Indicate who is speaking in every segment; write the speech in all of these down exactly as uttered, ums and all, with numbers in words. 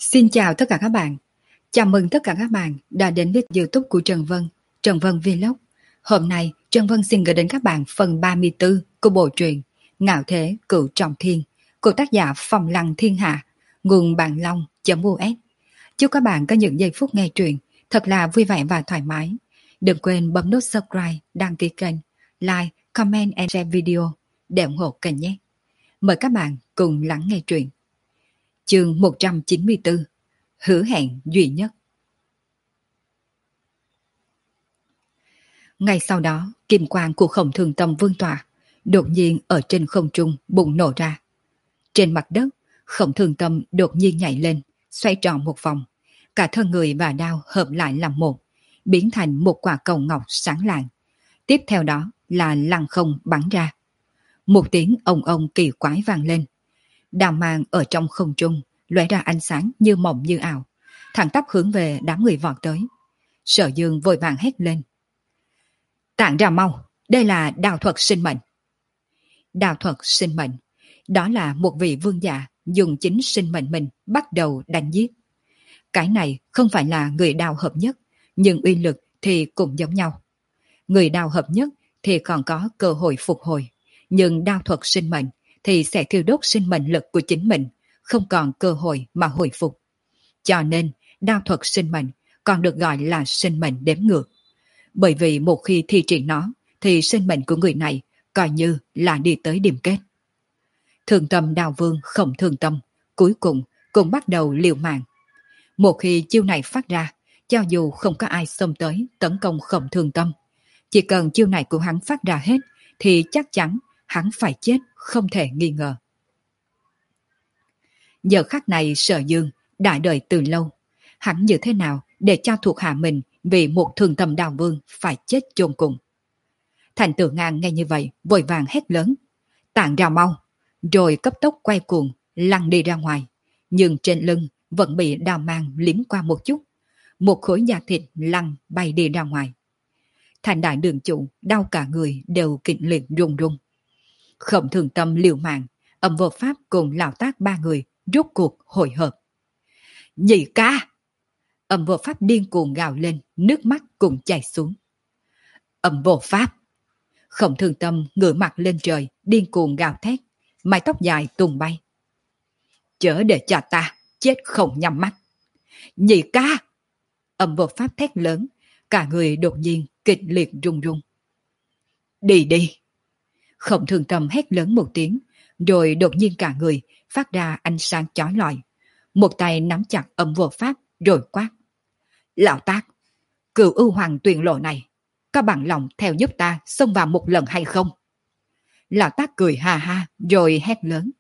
Speaker 1: Xin chào tất cả các bạn. Chào mừng tất cả các bạn đã đến với YouTube của Trần Vân, Trần Vân Vlog. Hôm nay, Trần Vân xin gửi đến các bạn phần ba mươi tư của bộ truyện Ngạo Thế Cửu Trọng Thiên của tác giả Phong Lăng Thiên Hạ, nguồn Bạn Long.u s. Chúc các bạn có những giây phút nghe truyện thật là vui vẻ và thoải mái. Đừng quên bấm nút subscribe, đăng ký kênh, like, comment and share video để ủng hộ kênh nhé. Mời các bạn cùng lắng nghe truyện. Chương một trăm chín mươi tư. Hứa hẹn duy nhất. Ngay sau đó, kim quang của Khổng Thường Tâm vương tỏa đột nhiên ở trên không trung bùng nổ ra. Trên mặt đất, Khổng Thường Tâm đột nhiên nhảy lên, xoay tròn một vòng, cả thân người và đao hợp lại làm một, biến thành một quả cầu ngọc sáng lạng. Tiếp theo đó là lăng không bắn ra. Một tiếng ông ông kỳ quái vang lên. Đao mang ở trong không trung lóe ra ánh sáng như mộng như ảo, thẳng tắp hướng về đám người vọt tới. Sở Dương vội vàng hét lên: "Tản ra mau, đây là đao thuật sinh mệnh." Đao thuật sinh mệnh, đó là một vị vương giả dùng chính sinh mệnh mình bắt đầu đánh giết. Cái này không phải là người đao hợp nhất, nhưng uy lực thì cũng giống nhau. Người đao hợp nhất thì còn có cơ hội phục hồi, nhưng đao thuật sinh mệnh thì sẽ thiêu đốt sinh mệnh lực của chính mình, không còn cơ hội mà hồi phục. Cho nên, đao thuật sinh mệnh còn được gọi là sinh mệnh đếm ngược. Bởi vì một khi thi triển nó, thì sinh mệnh của người này coi như là đi tới điểm kết. Thường Tâm Đao Vương Khổng Thường Tâm cuối cùng cũng bắt đầu liều mạng. Một khi chiêu này phát ra, cho dù không có ai xông tới tấn công Khổng Thường Tâm, chỉ cần chiêu này của hắn phát ra hết, thì chắc chắn hắn phải chết không thể nghi ngờ. Giờ khắc này Sở Dương đã đợi từ lâu, hắn như thế nào để cho thuộc hạ mình vì một Thường Tâm Đao Vương phải chết chôn cùng. Thành Tử Ngang nghe như vậy vội vàng hét lớn: "Tản ra mau!" Rồi cấp tốc quay cuồng lăn đi ra ngoài, nhưng trên lưng vẫn bị đao mang liếm qua một chút, một khối da thịt lăn bay đi ra ngoài. Thành Đại Đường Chủ đau cả người đều kịch liệt run run. Khổng Thường Tâm liều mạng, Âm Vô Pháp cùng Lão Tác ba người rốt cuộc hội hợp. "Nhị ca!" Âm Vô Pháp điên cuồng gào lên, nước mắt cùng chảy xuống. Âm Vô Pháp! Khổng Thường Tâm ngửa mặt lên trời, điên cuồng gào thét, mái tóc dài tung bay. "Chớ để cho ta chết không nhắm mắt!" "Nhị ca!" Âm Vô Pháp thét lớn, cả người đột nhiên kịch liệt run run. "Đi đi!" Khổng Thường Tâm hét lớn một tiếng, rồi đột nhiên cả người phát ra ánh sáng chói lọi. Một tay nắm chặt Âm Vô Pháp rồi quát: "Lão Tác, Cửu Ưu Hoàng Tuyền lộ này, có bằng lòng theo giúp ta xông vào một lần hay không?" Lão Tác cười ha ha rồi hét lớn: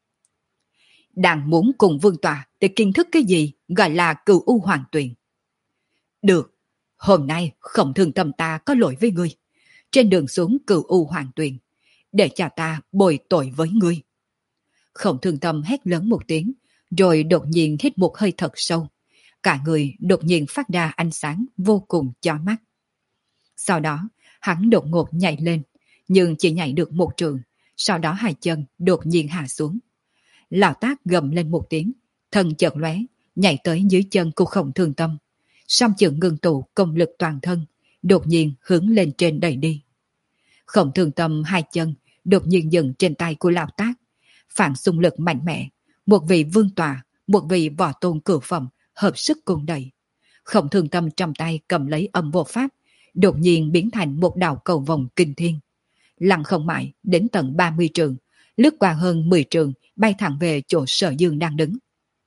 Speaker 1: "Đang muốn cùng vương tọa để kiến thức cái gì gọi là Cửu Ưu Hoàng Tuyền. Được, hôm nay Khổng Thường Tâm ta có lỗi với ngươi, trên đường xuống Cửu Ưu Hoàng Tuyền, để cho ta bồi tội với ngươi." Khổng Thường Tâm hét lớn một tiếng, rồi đột nhiên hít một hơi thật sâu. Cả người đột nhiên phát ra ánh sáng vô cùng chói mắt. Sau đó, hắn đột ngột nhảy lên, nhưng chỉ nhảy được một trường, sau đó hai chân đột nhiên hạ xuống. Lão Tác gầm lên một tiếng, thân chợt lóe, nhảy tới dưới chân của Khổng Thường Tâm. Song chưởng ngưng tụ công lực toàn thân, đột nhiên hướng lên trên đẩy đi. Khổng Thường Tâm hai chân đột nhiên dừng trên tay của Lão Tác, phản xung lực mạnh mẽ, một vị vương tọa, một vị võ tôn cửu phẩm hợp sức cùng đẩy. Khổng Thường Tâm trong tay cầm lấy Âm Vô Pháp, đột nhiên biến thành một đạo cầu vòng kinh thiên, lặng không mãi đến tận ba mươi trường, lướt qua hơn mười trường, bay thẳng về chỗ Sở Dương đang đứng.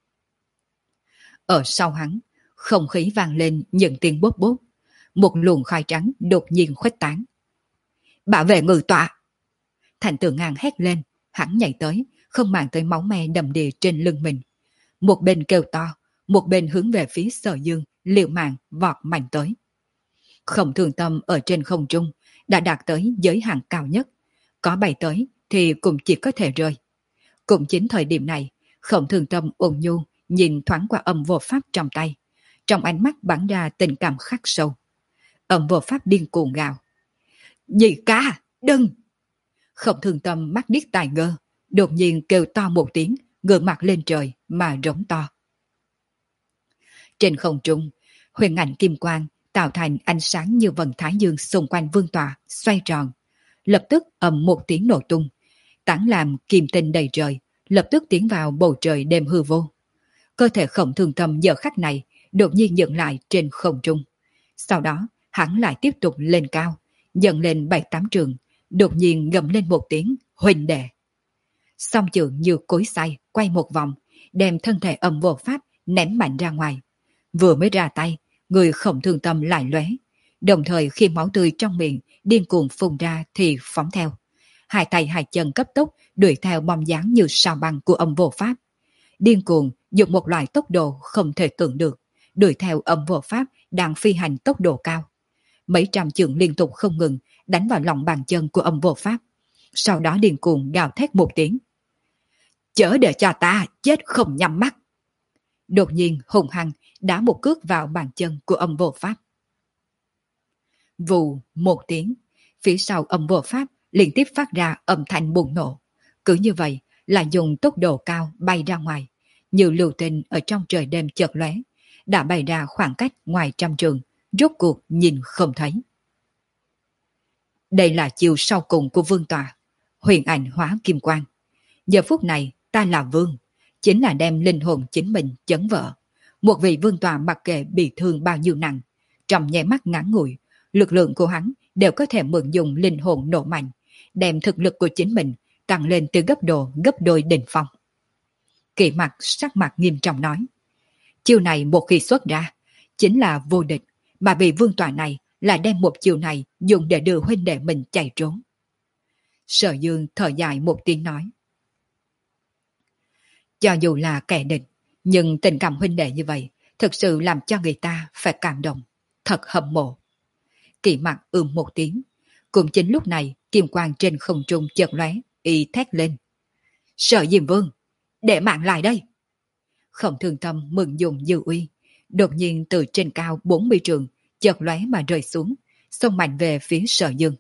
Speaker 1: Ở sau hắn, không khí vang lên những tiếng bốp bốp, một luồng khói trắng đột nhiên khuếch tán. "Bảo vệ ngự tọa!" Thành Tử Ngang hét lên, hắn nhảy tới, không màng tới máu me đầm đìa trên lưng mình. Một bên kêu to, một bên hướng về phía Sở Dương liều mạng vọt mạnh tới. Khổng Thường Tâm ở trên không trung đã đạt tới giới hạn cao nhất, có bay tới thì cũng chỉ có thể rơi. Cũng chính thời điểm này, Khổng Thường Tâm ôn nhu nhìn thoáng qua Âm Vô Pháp trong tay, trong ánh mắt bắn ra tình cảm khắc sâu. Âm Vô Pháp điên cuồng gào: "Nhị ca, đừng!" Khổng Thường Tâm mắt điếc tai ngơ, đột nhiên kêu to một tiếng, ngửa mặt lên trời mà rống to. Trên không trung, huyền ảnh kim quang tạo thành ánh sáng như vầng thái dương xung quanh vương tọa xoay tròn, lập tức ầm một tiếng nổ tung, tán làm kim tinh đầy trời, lập tức tiến vào bầu trời đêm hư vô. Cơ thể Khổng Thường Tâm giờ khắc này đột nhiên dừng lại trên không trung. Sau đó, hắn lại tiếp tục lên cao, dần lên bảy tám trường, đột nhiên gầm lên một tiếng huynh đệ. Song trường như cối xay quay một vòng, đem thân thể âm vô pháp ném mạnh ra ngoài. Vừa mới ra tay, người Khổng Thường Tâm lại lóe, đồng thời khi máu tươi trong miệng điên cuồng phun ra thì phóng theo. Hai tay hai chân cấp tốc đuổi theo bom dáng như sao băng của âm vô pháp. Điên cuồng dùng một loại tốc độ không thể tưởng được, đuổi theo âm vô pháp đang phi hành tốc độ cao. Mấy trăm chưởng liên tục không ngừng đánh vào lòng bàn chân của âm vô pháp. Sau đó điên cuồng gào thét một tiếng. Chớ để cho ta chết không nhắm mắt. Đột nhiên hùng hăng đá một cước vào bàn chân của âm vô pháp. Vù một tiếng, phía sau âm vô pháp liên tiếp phát ra âm thanh bùng nổ. Cứ như vậy là dùng tốc độ cao bay ra ngoài, như lưu tinh ở trong trời đêm chợt lóe, đã bay ra khoảng cách ngoài trăm trường, rốt cuộc nhìn không thấy. Đây là chiều sau cùng của vương tọa, huyền ảnh hóa kim quang. Giờ phút này ta là vương, chính là đem linh hồn chính mình chấn vỡ. Một vị vương tọa mặc kệ bị thương bao nhiêu nặng, trong nháy mắt ngắn ngủi, lực lượng của hắn đều có thể mượn dùng linh hồn nổ mạnh, đem thực lực của chính mình tăng lên từ gấp độ gấp đôi đỉnh phong. Kỷ Mặc sắc mặt nghiêm trọng nói, chiêu này một khi xuất ra, chính là vô địch, mà vị vương tọa này là đem một chiêu này dùng để đưa huynh đệ mình chạy trốn. Sở Dương thở dài một tiếng nói, cho dù là kẻ địch, nhưng tình cảm huynh đệ như vậy thực sự làm cho người ta phải cảm động, thật hâm mộ. Kỷ Mặc ừm một tiếng, cũng chính lúc này kim quang trên không trung chợt lóe, y thét lên, Sở Diêm Vương, để mạng lại đây. Khổng Thường Tâm mừng dùng dư uy, đột nhiên từ trên cao bốn mươi trường chợt lóe mà rơi xuống, xông mạnh về phía Sở Dương.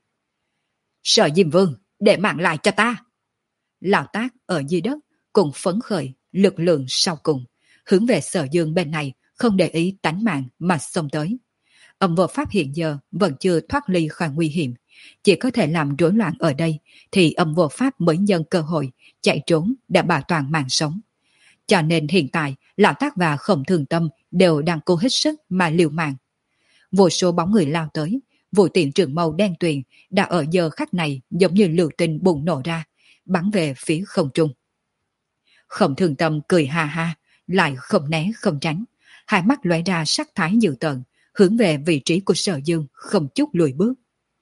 Speaker 1: Sở Diêm Vương, để mạng lại cho ta. Lão Tác ở dưới đất cùng phấn khởi lực lượng sau cùng, hướng về Sở Dương bên này không để ý tánh mạng mà xông tới. Âm vô pháp hiện giờ vẫn chưa thoát ly khỏi nguy hiểm, chỉ có thể làm rối loạn ở đây thì âm vô pháp mới nhân cơ hội chạy trốn để bảo toàn mạng sống. Cho nên hiện tại Lão Tác và Khổng Thường Tâm đều đang cố hết sức mà liều mạng. Vô số bóng người lao tới, vụ tiện trường màu đen tuyền đã ở giờ khắc này giống như lựu tinh bùng nổ ra, bắn về phía không trung. Khổng Thường Tâm cười ha ha, lại không né không tránh, hai mắt lóe ra sắc thái dữ tợn, hướng về vị trí của Sở Dương không chút lùi bước.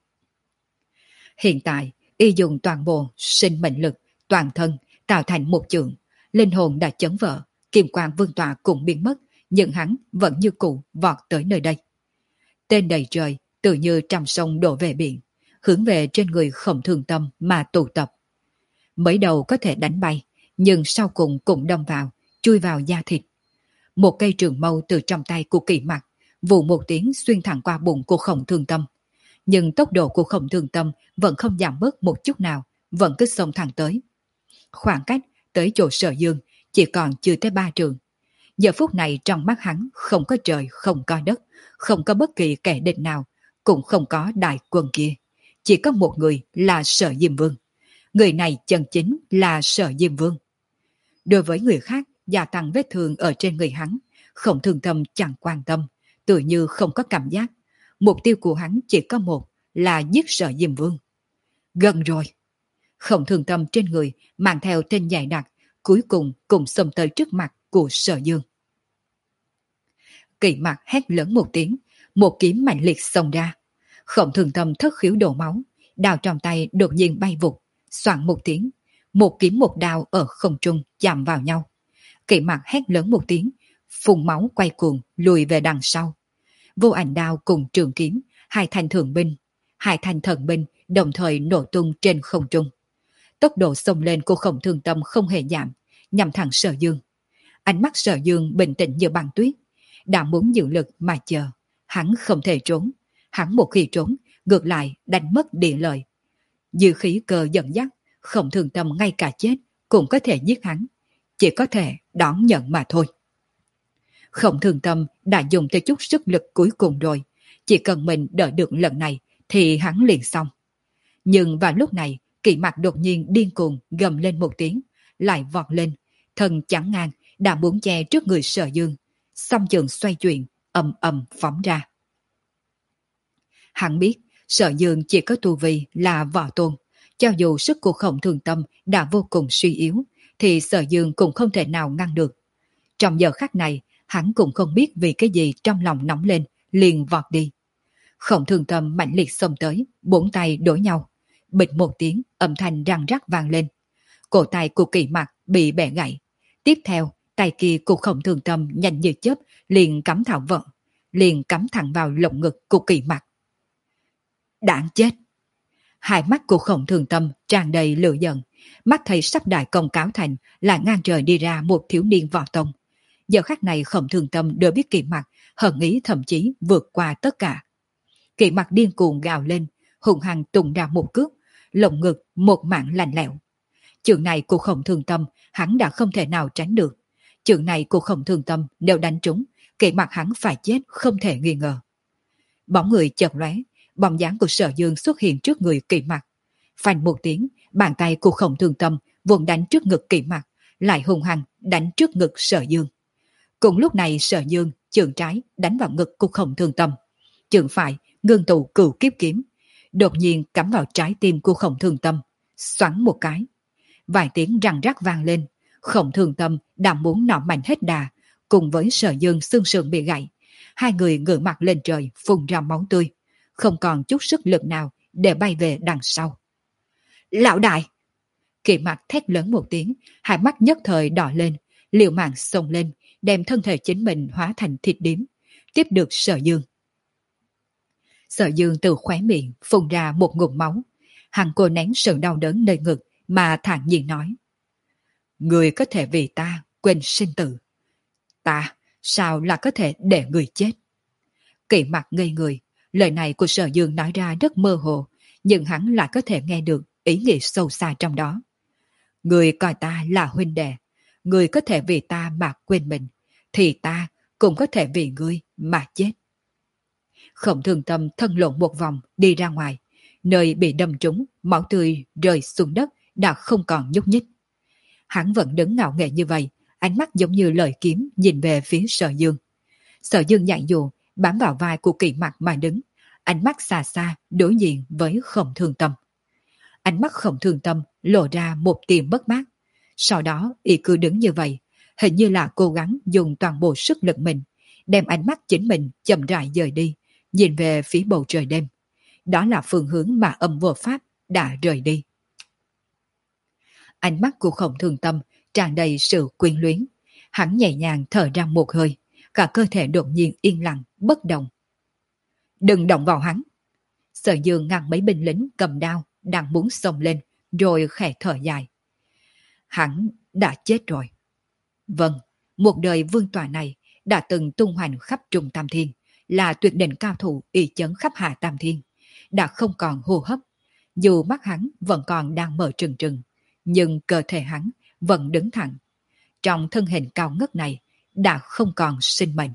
Speaker 1: Hiện tại, y dùng toàn bộ sinh mệnh lực, toàn thân tạo thành một chưởng, linh hồn đã chấn vỡ, kim quang vương tọa cũng biến mất, nhưng hắn vẫn như cũ vọt tới nơi đây. Tên đầy trời tự như trăm sông đổ về biển, hướng về trên người Khổng Thường Tâm mà tụ tập. Mới đầu có thể đánh bay, nhưng sau cùng cũng đâm vào, chui vào da thịt. Một cây trường mâu từ trong tay của Kỷ Mặc vù một tiếng xuyên thẳng qua bụng của Khổng Thường Tâm. Nhưng tốc độ của Khổng Thường Tâm vẫn không giảm bớt một chút nào, vẫn cứ xông thẳng tới. Khoảng cách tới chỗ Sở Dương chỉ còn chưa tới ba trường. Giờ phút này trong mắt hắn không có trời, không có đất, không có bất kỳ kẻ địch nào, cũng không có đại quân kia. Chỉ có một người là Sở Diêm Vương. Người này chân chính là Sở Diêm Vương. Đối với người khác gia tăng vết thương ở trên người hắn, Khổng Thường Tâm chẳng quan tâm, tự như không có cảm giác. Mục tiêu của hắn chỉ có một, là giết Sở Diêm Vương. Gần rồi. Khổng Thường Tâm trên người mang theo tên dày đặc, cuối cùng cùng xông tới trước mặt của Sở Dương. Kỷ Mặc hét lớn một tiếng, một kiếm mạnh liệt xông ra. Khổng Thường Tâm thất khiếu đổ máu, đao trong tay đột nhiên bay vụt, xoảng một tiếng, một kiếm một đao ở không trung chạm vào nhau. Kỷ Mặc hét lớn một tiếng, phun máu quay cuồng lùi về đằng sau. Vô Ảnh đao cùng trường kiếm, hai thanh thường binh, hai thanh thần binh đồng thời nổ tung trên không trung. Tốc độ xông lên của Khổng Thường Tâm không hề giảm, nhằm thẳng Sở Dương. Ánh mắt Sở Dương bình tĩnh như băng tuyết, đã muốn giữ lực mà chờ. Hắn không thể trốn, hắn một khi trốn, ngược lại đánh mất địa lợi. Dư khí cơ dẫn dắt, Khổng Thường Tâm ngay cả chết cũng có thể giết hắn, chỉ có thể đón nhận mà thôi. Khổng Thường Tâm đã dùng tới chút sức lực cuối cùng rồi. Chỉ cần mình đỡ được lần này thì hắn liền xong. Nhưng vào lúc này, Kỷ Mặc đột nhiên điên cuồng gầm lên một tiếng, lại vọt lên, thân chắn ngang, đã muốn che trước người Sở Dương. Song trường xoay chuyển, ầm ầm phóng ra. Hắn biết, Sở Dương chỉ có tu vi là võ tôn. Cho dù sức của Khổng Thường Tâm đã vô cùng suy yếu, thì Sở Dương cũng không thể nào ngăn được. Trong giờ khắc này, hắn cũng không biết vì cái gì trong lòng nóng lên, liền vọt đi. Khổng Thường Tâm mạnh liệt xông tới, bốn tay đối nhau. Bịch một tiếng, âm thanh răng rắc vang lên. Cổ tay của Kỷ Mặc bị bẻ gãy. Tiếp theo, tay kia của Khổng Thường Tâm nhanh như chớp, liền cắm thảo vận, liền cắm thẳng vào lồng ngực của Kỷ Mặc. Đáng chết! Hai mắt của Khổng Thường Tâm tràn đầy lửa giận, mắt thấy sắp đại công cáo thành là ngang trời đi ra một thiếu niên võ tông. Giờ khắc này Khổng Thường Tâm đều biết Kỷ Mặc hận ý thậm chí vượt qua tất cả. Kỷ Mặc điên cuồng gào lên, hùng hăng tung ra một cước, lồng ngực một mảng lạnh lẽo. Trường này của Khổng Thường Tâm hắn đã không thể nào tránh được. Trường này của Khổng Thường Tâm nếu đánh trúng, Kỷ Mặc hắn phải chết không thể nghi ngờ. Bóng người chợt lóe, bóng dáng của Sở Dương xuất hiện trước người Kỷ Mặc. Phanh một tiếng, bàn tay của Khổng Thường Tâm vụn đánh trước ngực Kỷ Mặc, lại hung hăng đánh trước ngực Sở Dương. Cùng lúc này Sở Dương chưởng trái đánh vào ngực của Khổng Thường Tâm, chưởng phải ngưng tụ cửu kiếp kiếm, đột nhiên cắm vào trái tim của Khổng Thường Tâm, xoắn một cái. Vài tiếng răng rắc vang lên, Khổng Thường Tâm đã muốn nọ mạnh hết đà, cùng với Sở Dương xương sườn bị gãy, hai người ngửa mặt lên trời phun ra máu tươi, không còn chút sức lực nào để bay về đằng sau. Lão đại! Kỷ Mặc thét lớn một tiếng, hai mắt nhất thời đỏ lên, liều mạng xông lên, đem thân thể chính mình hóa thành thịt điếm, tiếp được Sở Dương. Sở Dương từ khóe miệng phun ra một ngụm máu, hắn cô nén sự đau đớn nơi ngực mà thản nhiên nói: Người có thể vì ta quên sinh tử, ta sao là có thể để người chết? Kỷ Mặc ngây người, lời này của Sở Dương nói ra rất mơ hồ, nhưng hắn lại có thể nghe được ý nghĩa sâu xa trong đó. Người coi ta là huynh đệ, người có thể vì ta mà quên mình, thì ta cũng có thể vì ngươi mà chết. Khổng Thường Tâm thân lộn một vòng đi ra ngoài, nơi bị đâm trúng, máu tươi rơi xuống đất đã không còn nhúc nhích. Hắn vẫn đứng ngạo nghễ như vậy, ánh mắt giống như lời kiếm nhìn về phía Sở Dương. Sở Dương nhạy dù bám vào vai của Kỷ Mặc mà đứng, ánh mắt xa xa đối diện với Khổng Thường Tâm. Ánh mắt Khổng Thường Tâm lộ ra một tia mất mát. Sau đó y cứ đứng như vậy, hình như là cố gắng dùng toàn bộ sức lực mình, đem ánh mắt chính mình chậm rãi dời đi, nhìn về phía bầu trời đêm. Đó là phương hướng mà Âm Vô Pháp đã rời đi. Ánh mắt của Khổng Thường Tâm tràn đầy sự quyến luyến. Hắn nhẹ nhàng thở ra một hơi, cả cơ thể đột nhiên yên lặng, bất động. Đừng động vào hắn! Sở Dương ngăn mấy binh lính cầm đao đang muốn xông lên, rồi khẽ thở dài. Hắn đã chết rồi. Vâng, một đời vương tọa này đã từng tung hoành khắp Trung Tam Thiên, là tuyệt đỉnh cao thủ y chấn khắp Hạ Tam Thiên, đã không còn hô hấp. Dù mắt hắn vẫn còn đang mở trừng trừng, nhưng cơ thể hắn vẫn đứng thẳng. Trong thân hình cao ngất này đã không còn sinh mệnh.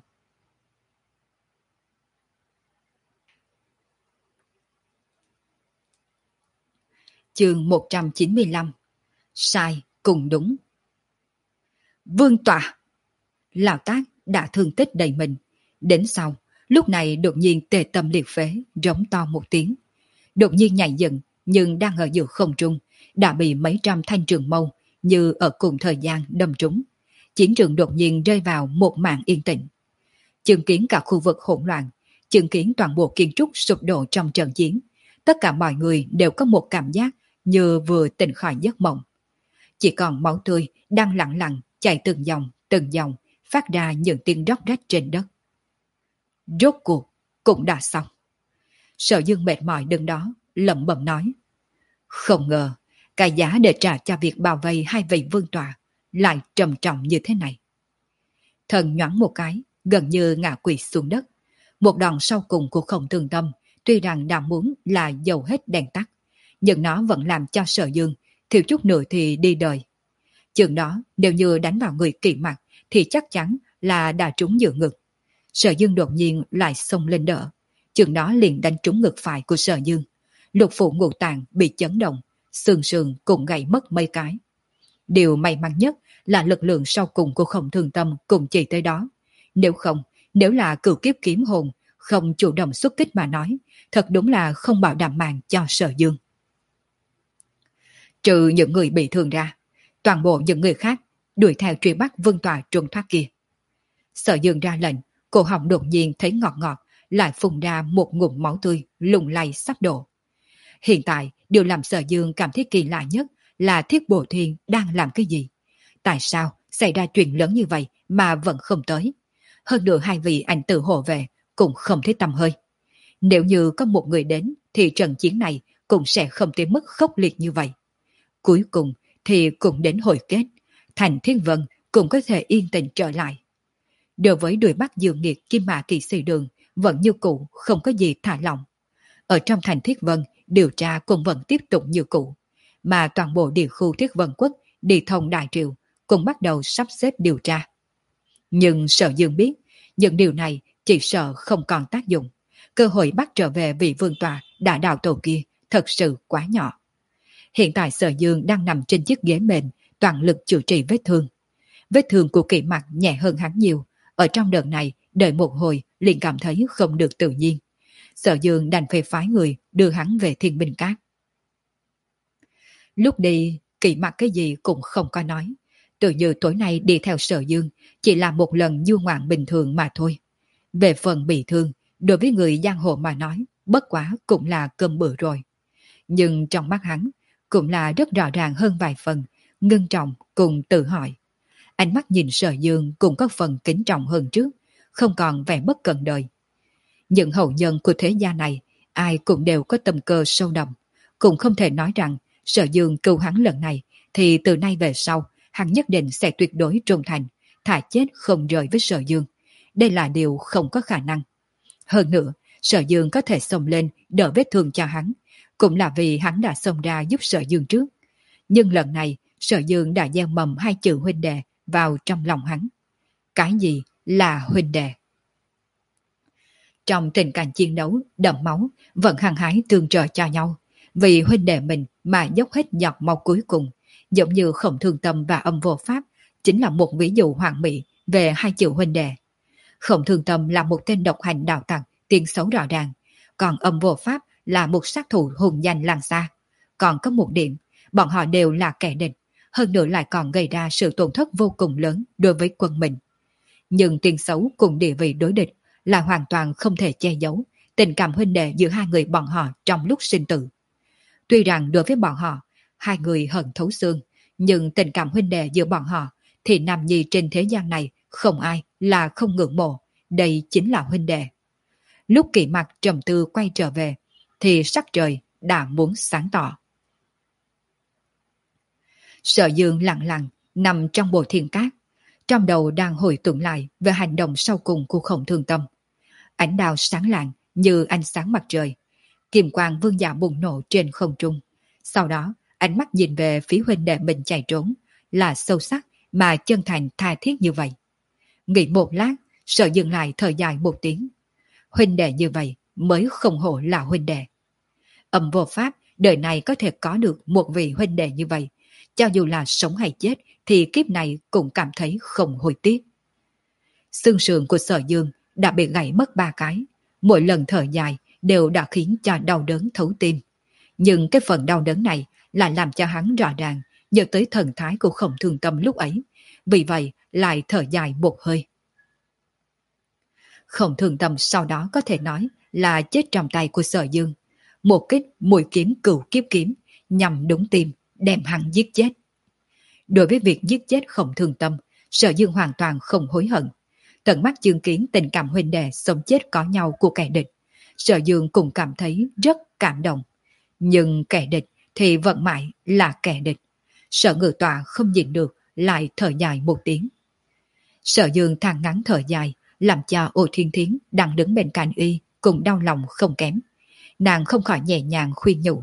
Speaker 1: Chương một trăm chín mươi lăm. Sai cùng đúng. Vương tọa! Lão Tác đã thương tích đầy mình. Đến sau, lúc này đột nhiên tê tâm liệt phế, rống to một tiếng. Đột nhiên nhảy dựng, nhưng đang ở giữa không trung, đã bị mấy trăm thanh trường mâu như ở cùng thời gian đâm trúng. Chiến trường đột nhiên rơi vào một màn yên tĩnh. Chứng kiến cả khu vực hỗn loạn, chứng kiến toàn bộ kiến trúc sụp đổ trong trận chiến, tất cả mọi người đều có một cảm giác như vừa tỉnh khỏi giấc mộng. Chỉ còn máu tươi đang lặng lặng chảy từng dòng, từng dòng, phát ra những tiếng róc rách trên đất. Rốt cuộc cũng đã xong. Sở Dương mệt mỏi đứng đó, lẩm bẩm nói. Không ngờ, cái giá để trả cho việc bảo vệ hai vị vương tọa lại trầm trọng như thế này. Thần nhoáng một cái, gần như ngã quỵ xuống đất. Một đòn sau cùng của Khổng Thường Tâm, tuy rằng đã muốn là dầu hết đèn tắt, nhưng nó vẫn làm cho Sở Dương thiếu chút nữa thì đi đời. Chừng đó, nếu như đánh vào người Kỷ Mặc, thì chắc chắn là đã trúng giữa ngực. Sở Dương đột nhiên lại xông lên đỡ, chừng đó liền đánh trúng ngực phải của Sở Dương. Lục phủ ngũ tạng bị chấn động, xương sườn cũng gãy mất mấy cái. Điều may mắn nhất là lực lượng sau cùng của Khổng Thường Tâm cũng chỉ tới đó. Nếu không, nếu là cửu kiếp kiếm hồn không chủ động xuất kích mà nói, thật đúng là không bảo đảm mạng cho Sở Dương. Trừ những người bị thương ra, toàn bộ những người khác đuổi theo truy bắt Vương Tòa trốn thoát kia. Sở Dương ra lệnh, cổ họng đột nhiên thấy ngọt ngọt, lại phun ra một ngụm máu tươi lùng lay sắp đổ. Hiện tại, điều làm Sở Dương cảm thấy kỳ lạ nhất là Thiết Bộ Thiên đang làm cái gì? Tại sao xảy ra chuyện lớn như vậy mà vẫn không tới? Hơn nữa hai vị ảnh tử hộ về cũng không thấy tăm hơi. Nếu như có một người đến thì trận chiến này cũng sẽ không tới mức khốc liệt như vậy. Cuối cùng thì cũng đến hồi kết, Thành Thiên Vân cũng có thể yên tĩnh trở lại. Đối với đuổi bắt Dương Nghiệt Kim Mã Kỵ Sĩ Đường vẫn như cũ, không có gì thả lỏng. Ở trong Thành Thiết Vân, điều tra cũng vẫn tiếp tục như cũ, mà toàn bộ địa khu Thiết Vân Quốc đi thông Đại Triều cũng bắt đầu sắp xếp điều tra. Nhưng Sở Dương biết, những điều này chỉ sợ không còn tác dụng. Cơ hội bắt trở về vị vương tọa đã đào tổ kia thật sự quá nhỏ. Hiện tại Sở Dương đang nằm trên chiếc ghế mềm, toàn lực chữa trị vết thương. Vết thương của Kỷ Mặc nhẹ hơn hắn nhiều. Ở trong đợt này, đợi một hồi liền cảm thấy không được tự nhiên. Sở Dương đành phải phái người đưa hắn về Thiên Binh Các. Lúc đi, Kỷ Mặc cái gì cũng không có nói. Tự như tối nay đi theo Sở Dương chỉ là một lần du ngoạn bình thường mà thôi. Về phần bị thương, đối với người giang hồ mà nói, bất quá cũng là cơm bữa rồi. Nhưng trong mắt hắn, cũng là rất rõ ràng hơn vài phần, ngưng trọng cùng tự hỏi. Ánh mắt nhìn Sở Dương cũng có phần kính trọng hơn trước, không còn vẻ bất cận đời. Những hậu nhân của thế gia này, ai cũng đều có tâm cơ sâu đậm, cũng không thể nói rằng Sở Dương cứu hắn lần này, thì từ nay về sau, hắn nhất định sẽ tuyệt đối trung thành, thả chết không rời với Sở Dương. Đây là điều không có khả năng. Hơn nữa, Sở Dương có thể xông lên đỡ vết thương cho hắn, cũng là vì hắn đã xông ra giúp Sở Dương trước. Nhưng lần này, Sở Dương đã gieo mầm hai chữ huynh đệ vào trong lòng hắn. Cái gì là huynh đệ? Trong tình cảnh chiến đấu đẫm máu, vẫn hăng hái tương trợ cho nhau, vì huynh đệ mình mà dốc hết giọt máu cuối cùng, giống như Khổng Thường Tâm và Âm Vô Pháp, chính là một ví dụ hoàn mỹ về hai chữ huynh đệ. Khổng Thường Tâm là một tên độc hành đạo tặc, tiếng xấu rõ ràng, còn Âm Vô Pháp là một sát thủ hùng danh làng xa. Còn có một điểm, bọn họ đều là kẻ địch, hơn nữa lại còn gây ra sự tổn thất vô cùng lớn đối với quân mình. Nhưng tiếng xấu cùng địa vị đối địch là hoàn toàn không thể che giấu tình cảm huynh đệ giữa hai người bọn họ trong lúc sinh tử. Tuy rằng đối với bọn họ, hai người hận thấu xương, nhưng tình cảm huynh đệ giữa bọn họ thì nam nhi trên thế gian này không ai là không ngưỡng mộ, đây chính là huynh đệ. Lúc Kỷ Mặc trầm tư quay trở về, thì sắc trời đã muốn sáng tỏ. Sở Dương lặng lặng nằm trong bộ thiên cát, trong đầu đang hồi tưởng lại về hành động sau cùng của Khổng Thường Tâm. Ánh đao sáng lạng như ánh sáng mặt trời, kiềm quang vương giả bùng nổ trên không trung. Sau đó, ánh mắt nhìn về phía huynh đệ mình chạy trốn, là sâu sắc mà chân thành tha thiết như vậy. Nghĩ một lát, Sở Dương lại thở dài một tiếng. Huynh đệ như vậy mới không hổ là huynh đệ. Âm Vô Pháp đời này có thể có được một vị huynh đệ như vậy, cho dù là sống hay chết thì kiếp này cũng cảm thấy không hối tiếc. Xương sườn của Sở Dương đã bị gãy mất ba cái, mỗi lần thở dài đều đã khiến cho đau đớn thấu tim. Nhưng cái phần đau đớn này lại làm cho hắn rõ ràng nhớ tới thần thái của Khổng Thường Tâm lúc ấy, vì vậy lại thở dài một hơi. Khổng Thường Tâm sau đó có thể nói là chết trong tay của Sở Dương. Một kích mũi kiếm cửu kiếp kiếm nhằm đúng tim, đem hắn giết chết. Đối với việc giết chết Khổng Thường Tâm, Sở Dương hoàn toàn không hối hận. Tận mắt chứng kiến tình cảm huynh đệ sống chết có nhau của kẻ địch, Sở Dương cũng cảm thấy rất cảm động. Nhưng kẻ địch thì vẫn mãi là kẻ địch. Sở Ngự Tọa không nhịn được lại thở dài một tiếng. Sở Dương than ngắn thở dài, làm cho Ô Thiên Thiến đang đứng bên cạnh y cũng đau lòng không kém. Nàng không khỏi nhẹ nhàng khuyên nhủ.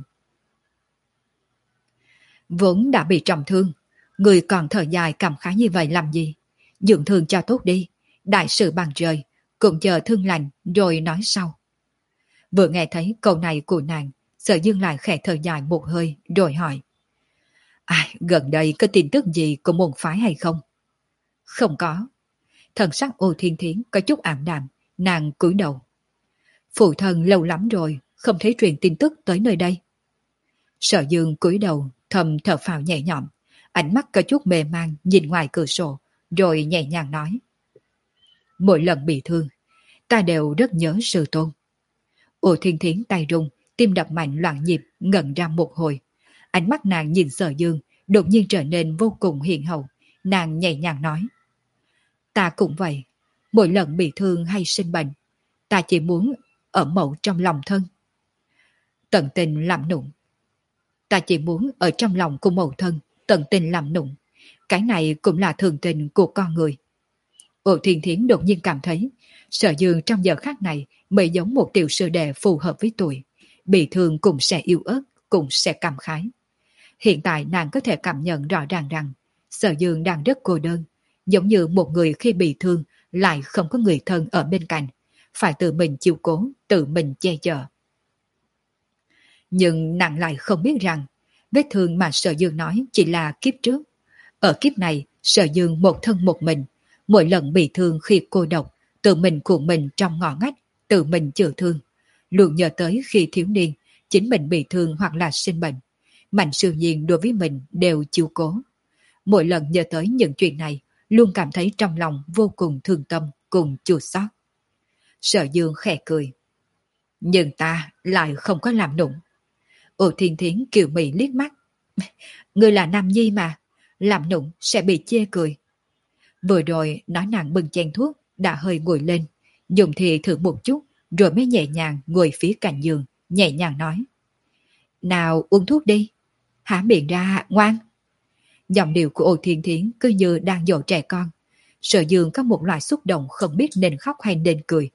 Speaker 1: Vốn đã bị trọng thương, người còn thở dài cảm khái như vậy làm gì? Dưỡng thương cho tốt đi, đại sự bằng trời, cũng chờ thương lành rồi nói sau. Vừa nghe thấy câu này của nàng, Sở Dương lại khẽ thở dài một hơi rồi hỏi. Ai, gần đây có tin tức gì của môn phái hay không? Không có. Thần sắc Ô Thiên Thiến có chút ảm đạm, nàng cúi đầu. Phụ thân lâu lắm rồi, không thấy truyền tin tức tới nơi đây. Sở Dương cúi đầu, thầm thở phào nhẹ nhõm, ánh mắt có chút mê man nhìn ngoài cửa sổ, rồi nhẹ nhàng nói. Mỗi lần bị thương, ta đều rất nhớ sư tôn. Ô Thiên Thiến tay rung, tim đập mạnh loạn nhịp, ngẩn ra một hồi. Ánh mắt nàng nhìn Sở Dương, đột nhiên trở nên vô cùng hiền hậu. Nàng nhẹ nhàng nói. Ta cũng vậy, mỗi lần bị thương hay sinh bệnh, ta chỉ muốn ở mẫu trong lòng thân. Tận tình làm nụng. Ta chỉ muốn ở trong lòng của mẫu thân, tận tình làm nụng. Cái này cũng là thường tình của con người. Ô Thiên Thiến đột nhiên cảm thấy, Sở Dương trong giờ khắc này mới giống một tiểu sư đệ phù hợp với tuổi. Bị thương cũng sẽ yêu ớt, cũng sẽ cảm khái. Hiện tại nàng có thể cảm nhận rõ ràng rằng, Sở Dương đang rất cô đơn, giống như một người khi bị thương lại không có người thân ở bên cạnh, phải tự mình chiếu cố, tự mình che chở. Nhưng nàng lại không biết rằng, vết thương mà Sở Dương nói chỉ là kiếp trước. Ở kiếp này, Sở Dương một thân một mình, mỗi lần bị thương khi cô độc, tự mình cuộn mình trong ngõ ngách, tự mình chữa thương. Luôn nhớ tới khi thiếu niên, chính mình bị thương hoặc là sinh bệnh. Mạnh siêu nhiên đối với mình đều chiếu cố. Mỗi lần nhớ tới những chuyện này, luôn cảm thấy trong lòng vô cùng thương tâm, cùng chua xót. Sở Dương khẽ cười. Nhưng ta lại không có làm nụng. Ô Thiên Thiến kiều mị liếc mắt. Ngươi là nam nhi mà, làm nụng sẽ bị chê cười. Vừa rồi nói nàng bưng chén thuốc, đã hơi ngồi lên, dùng thì thử một chút, rồi mới nhẹ nhàng ngồi phía cạnh giường, nhẹ nhàng nói. Nào uống thuốc đi, há miệng ra ngoan. Giọng điệu của Ô Thiên Thiến cứ như đang dỗ trẻ con. Sở Dương có một loại xúc động không biết nên khóc hay nên cười.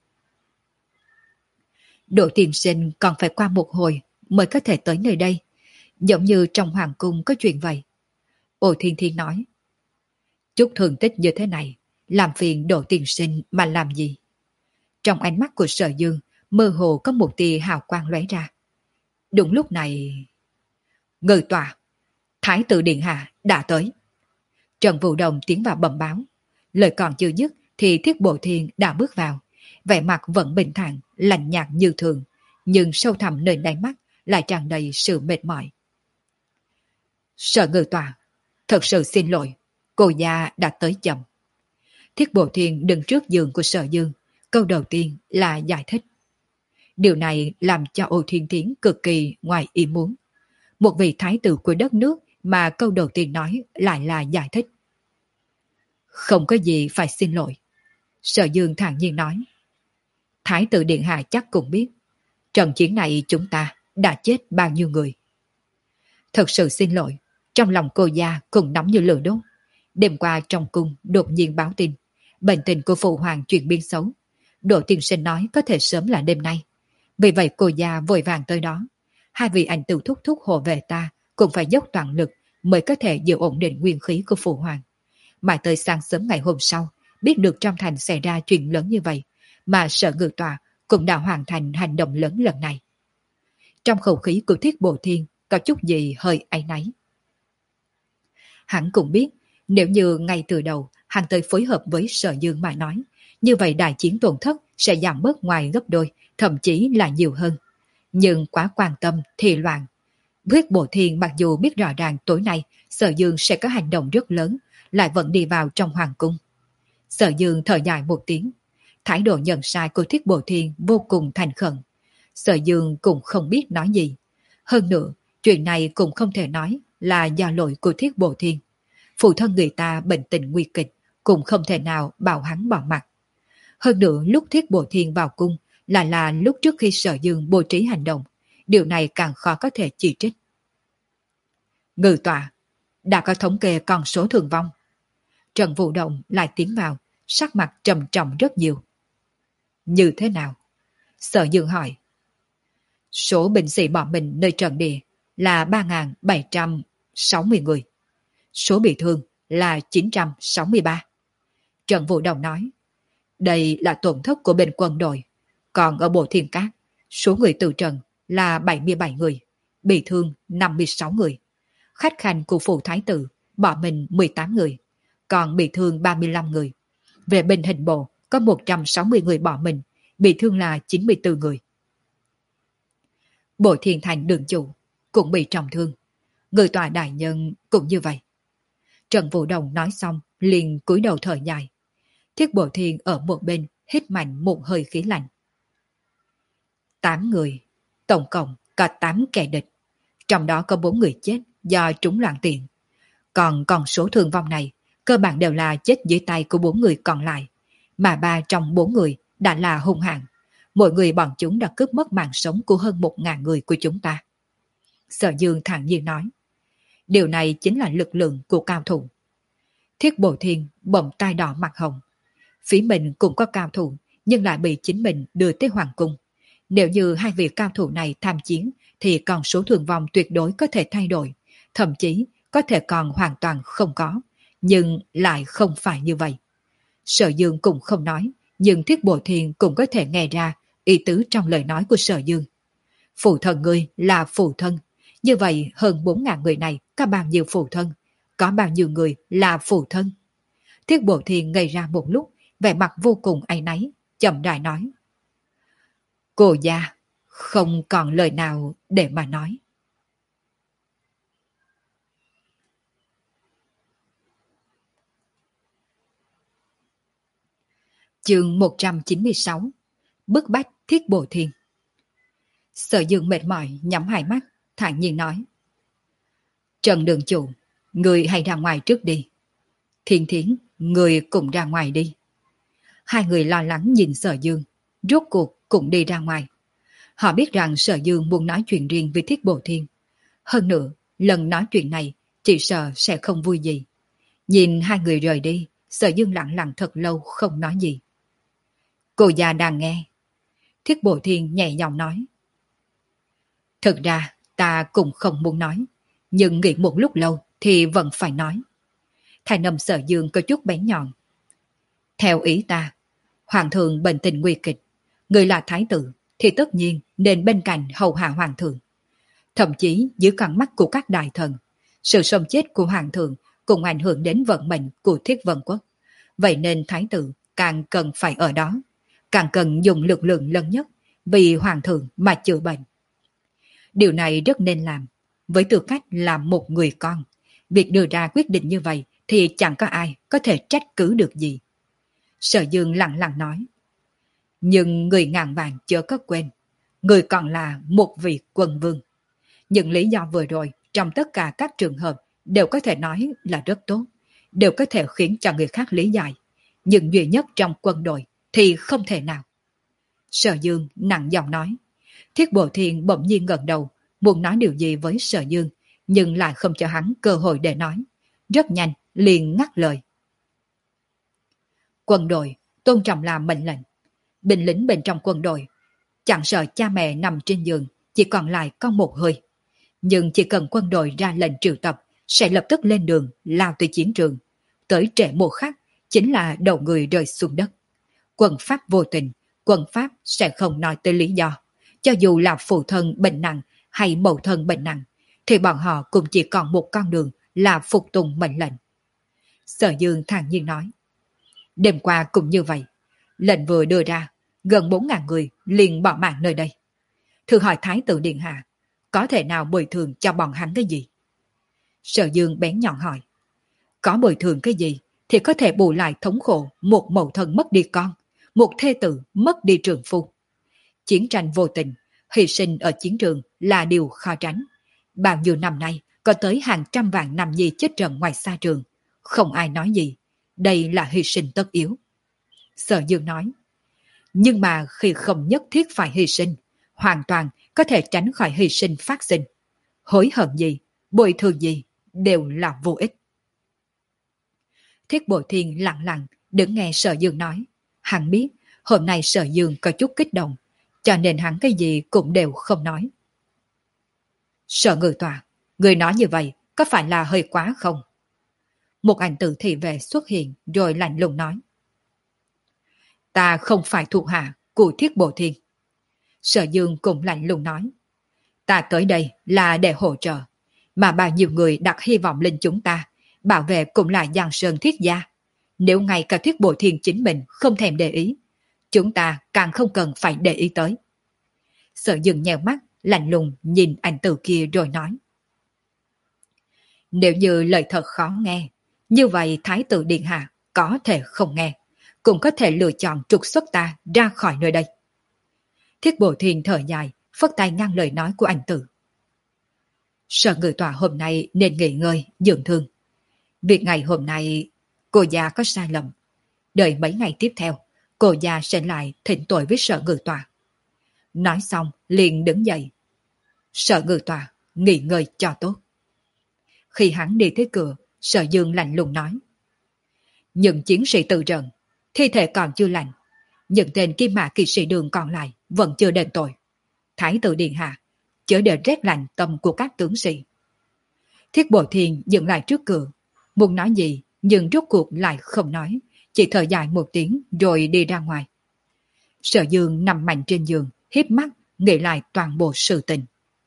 Speaker 1: Độ tiên sinh còn phải qua một hồi mới có thể tới nơi đây, giống như trong hoàng cung có chuyện vậy. Ô Thiên Thiên nói. Chút thương tích như thế này, làm phiền Độ tiên sinh mà làm gì? Trong ánh mắt của Sở Dương, mơ hồ có một tia hào quang lóe ra. Đúng lúc này... Ngự tòa, Thái tử Điện Hạ đã tới. Trần Vũ Đồng tiến vào bẩm báo. Lời còn chưa dứt thì Thiết Bộ Thiên đã bước vào. Vẻ mặt vẫn bình thản, lạnh nhạt như thường, nhưng sâu thẳm nơi đáy mắt lại tràn đầy sự mệt mỏi. Sở Ngự tòa, thật sự xin lỗi, cô già đã tới chậm. Thiết Bộ Thiên đứng trước giường của Sở Dương, câu đầu tiên là giải thích. Điều này làm cho Ô Thiên Thiến cực kỳ ngoài ý muốn. Một vị thái tử của đất nước mà câu đầu tiên nói lại là giải thích. Không có gì phải xin lỗi. Sở Dương thản nhiên nói. Thái tử Điện Hạ chắc cũng biết, trận chiến này chúng ta đã chết bao nhiêu người. Thật sự xin lỗi, trong lòng cô gia cũng nóng như lửa đốt. Đêm qua trong cung đột nhiên báo tin, bệnh tình của phụ hoàng chuyển biến xấu. Đỗ tiên sinh nói có thể sớm là đêm nay. Vì vậy cô gia vội vàng tới đó. Hai vị anh tự thúc thúc hộ vệ ta cũng phải dốc toàn lực mới có thể giữ ổn định nguyên khí của phụ hoàng. Mà tới sáng sớm ngày hôm sau, biết được trong thành xảy ra chuyện lớn như vậy, mà Sở Ngự tòa cũng đã hoàn thành hành động lớn lần này. Trong khẩu khí của Thiết Bộ Thiên có chút gì hơi áy náy. Hắn cũng biết, nếu như ngay từ đầu hắn tới phối hợp với Sở Dương mà nói, như vậy đại chiến tổn thất sẽ giảm bớt ngoài gấp đôi, thậm chí là nhiều hơn. Nhưng quá quan tâm thì loạn. Thiết Bộ Thiên mặc dù biết rõ ràng tối nay Sở Dương sẽ có hành động rất lớn, lại vẫn đi vào trong hoàng cung. Sở Dương thở dài một tiếng. Thái độ nhận sai của Thiết Bộ Thiên vô cùng thành khẩn. Sở Dương cũng không biết nói gì. Hơn nữa, chuyện này cũng không thể nói là do lỗi của Thiết Bộ Thiên. Phụ thân người ta bệnh tình nguy kịch, cũng không thể nào bảo hắn bỏ mặt. Hơn nữa, lúc Thiết Bộ Thiên vào cung là là lúc trước khi Sở Dương bố trí hành động. Điều này càng khó có thể chỉ trích. Ngự tọa, đã có thống kê con số thương vong. Trần Vũ Động lại tiến vào, sắc mặt trầm trọng rất nhiều. Như thế nào? Sở Dương hỏi. Số binh sĩ bỏ mình nơi trận địa là ba nghìn bảy trăm sáu mươi người. Số bị thương là chín trăm sáu mươi ba. Trần Vũ Đồng nói. Đây là tổn thất của bên quân đội. Còn ở Bộ Thiên Cát, số người từ trần là bảy mươi bảy người, bị thương năm mươi sáu người. Khách khanh của phủ thái tử bỏ mình mười tám người, còn bị thương ba mươi lăm người. Về bên hình bộ có một trăm sáu mươi người bỏ mình, bị thương là chín mươi tư người. Bộ Thiên Thành đường chủ cũng bị trọng thương. Người tòa đại nhân cũng như vậy. Trần Vũ Đồng nói xong liền cúi đầu thở dài. Thiết Bộ Thiên ở một bên hít mạnh một hơi khí lạnh. Tám người, tổng cộng có tám kẻ địch. Trong đó có bốn người chết do trúng loạn tiện. Còn còn số thương vong này cơ bản đều là chết dưới tay của bốn người còn lại. Mà ba trong bốn người đã là hung hãn. Mỗi người bọn chúng đã cướp mất mạng sống của hơn một ngàn người của chúng ta. Sở Dương thản nhiên nói. Điều này chính là lực lượng của cao thủ. Thiết Bộ Thiên bỗng tai đỏ mặt hồng. Phía mình cũng có cao thủ, nhưng lại bị chính mình đưa tới hoàng cung. Nếu như hai vị cao thủ này tham chiến, thì còn số thương vong tuyệt đối có thể thay đổi, thậm chí có thể còn hoàn toàn không có. Nhưng lại không phải như vậy. Sở Dương cũng không nói, nhưng Thiết Bộ Thiên cũng có thể nghe ra ý tứ trong lời nói của Sở Dương. Phụ thân ngươi là phụ thân. Như vậy hơn bốn ngàn người này có bao nhiêu phụ thân? Có bao nhiêu người là phụ thân? Thiết Bộ Thiên ngây ra một lúc, vẻ mặt vô cùng áy náy, chậm rãi nói. Cô gia, không còn lời nào để mà nói. Chương một trăm chín mươi sáu. Bức bách Thiết Bộ Thiên. Sở Dương mệt mỏi nhắm hai mắt, thản nhiên nói. Trần đường chủ, người hãy ra ngoài trước đi. Thiên Thiến, người cũng ra ngoài đi. Hai người lo lắng nhìn Sở Dương, rốt cuộc cũng đi ra ngoài. Họ biết rằng Sở Dương muốn nói chuyện riêng với Thiết Bộ Thiên. Hơn nữa, lần nói chuyện này chỉ sợ sẽ không vui gì. Nhìn hai người rời đi, Sở Dương lặng lặng thật lâu không nói gì. Cô già đang nghe. Thiết Bộ Thiên nhẹ giọng nói. Thực ra ta cũng không muốn nói, nhưng nghĩ một lúc lâu thì vẫn phải nói. Thành âm Sở Dương có chút bén nhọn. Theo ý ta, hoàng thượng bệnh tình nguy kịch, người là thái tử thì tất nhiên nên bên cạnh hầu hạ hoàng thượng. Thậm chí dưới con mắt của các đại thần, sự sống chết của hoàng thượng cũng ảnh hưởng đến vận mệnh của Thiết Vân Quốc. Vậy nên thái tử càng cần phải ở đó, càng cần dùng lực lượng lớn nhất vì hoàng thượng mà chữa bệnh. Điều này rất nên làm. Với tư cách là một người con, việc đưa ra quyết định như vậy thì chẳng có ai có thể trách cứ được gì. Sở Dương lặng lặng nói. Nhưng người ngàn vàng chớ có quên, người còn là một vị quân vương. Những lý do vừa rồi trong tất cả các trường hợp đều có thể nói là rất tốt, đều có thể khiến cho người khác lý giải. Nhưng duy nhất trong quân đội thì không thể nào. Sở Dương nặng giọng nói. Thiết Bộ Thiên bỗng nhiên ngẩng đầu, muốn nói điều gì với Sở Dương, nhưng lại không cho hắn cơ hội để nói. Rất nhanh, liền ngắt lời. Quân đội tôn trọng là mệnh lệnh. Binh lính bên trong quân đội chẳng sợ cha mẹ nằm trên giường, chỉ còn lại có một hơi. Nhưng chỉ cần quân đội ra lệnh triệu tập, sẽ lập tức lên đường, lao tới chiến trường. Tới trễ một khắc, chính là đầu người rơi xuống đất. Quân pháp vô tình, quân pháp sẽ không nói tới lý do. Cho dù là phụ thân bệnh nặng hay mẫu thân bệnh nặng, thì bọn họ cũng chỉ còn một con đường là phục tùng mệnh lệnh. Sở Dương thản nhiên nói. Đêm qua cũng như vậy. Lệnh vừa đưa ra, gần bốn ngàn người liền bỏ mạng nơi đây. Thử hỏi Thái tử Điện Hạ, có thể nào bồi thường cho bọn hắn cái gì? Sở Dương bén nhọn hỏi. Có bồi thường cái gì thì có thể bù lại thống khổ một mẫu thân mất đi con, một thê tử mất đi trường phu. Chiến tranh vô tình, hy sinh ở chiến trường là điều khó tránh. Bao nhiêu năm nay có tới hàng trăm vạn nam nhi chết trận ngoài xa trường. Không ai nói gì. Đây là hy sinh tất yếu. Sở Dương nói. Nhưng mà khi không nhất thiết phải hy sinh, hoàn toàn có thể tránh khỏi hy sinh phát sinh. Hối hận gì, bồi thường gì, đều là vô ích. Thiết Bộ Thiên lặng lặng đứng nghe Sở Dương nói. Hắn biết hôm nay Sở Dương có chút kích động, cho nên hắn cái gì cũng đều không nói. Sở Ngự Tọa, người nói như vậy có phải là hơi quá không? Một ảnh tử thị vệ xuất hiện rồi lạnh lùng nói. Ta không phải thuộc hạ của Thiết Bộ Thiên. Sở Dương cũng lạnh lùng nói. Ta tới đây là để hỗ trợ, mà bao nhiêu người đặt hy vọng lên chúng ta, bảo vệ cũng là Giang Sơn Thiết gia. Nếu ngay cả Thiết Bộ Thiên chính mình không thèm để ý, chúng ta càng không cần phải để ý tới. Sở Dương nheo mắt, lạnh lùng nhìn anh Tử kia rồi nói. Nếu như lời thật khó nghe, như vậy Thái tử Điện Hạ có thể không nghe, cũng có thể lựa chọn trục xuất ta ra khỏi nơi đây. Thiết Bộ Thiên thở dài, phất tay ngăn lời nói của anh Tử. Sở Ngự Tọa hôm nay nên nghỉ ngơi, dưỡng thương. Việc ngày hôm nay cô già có sai lầm. Đợi mấy ngày tiếp theo, cô già sẽ lại thỉnh tội với Sở Ngự Tọa. Nói xong liền đứng dậy. Sở Ngự Tọa nghỉ ngơi cho tốt. Khi hắn đi tới cửa, Sở Dương lạnh lùng nói. Những chiến sĩ tự trận, thi thể còn chưa lành. Những tên kim mã kỵ sĩ đường còn lại vẫn chưa đền tội. Thái tử Điện Hạ chớ để rét lạnh tâm của các tướng sĩ. Thiết Bộ Thiên dừng lại trước cửa, muốn nói gì nhưng rốt cuộc lại không nói, chỉ thở dài một tiếng rồi đi ra ngoài. Sở Dương nằm mạnh trên giường, híp mắt nghĩ lại toàn bộ sự tình.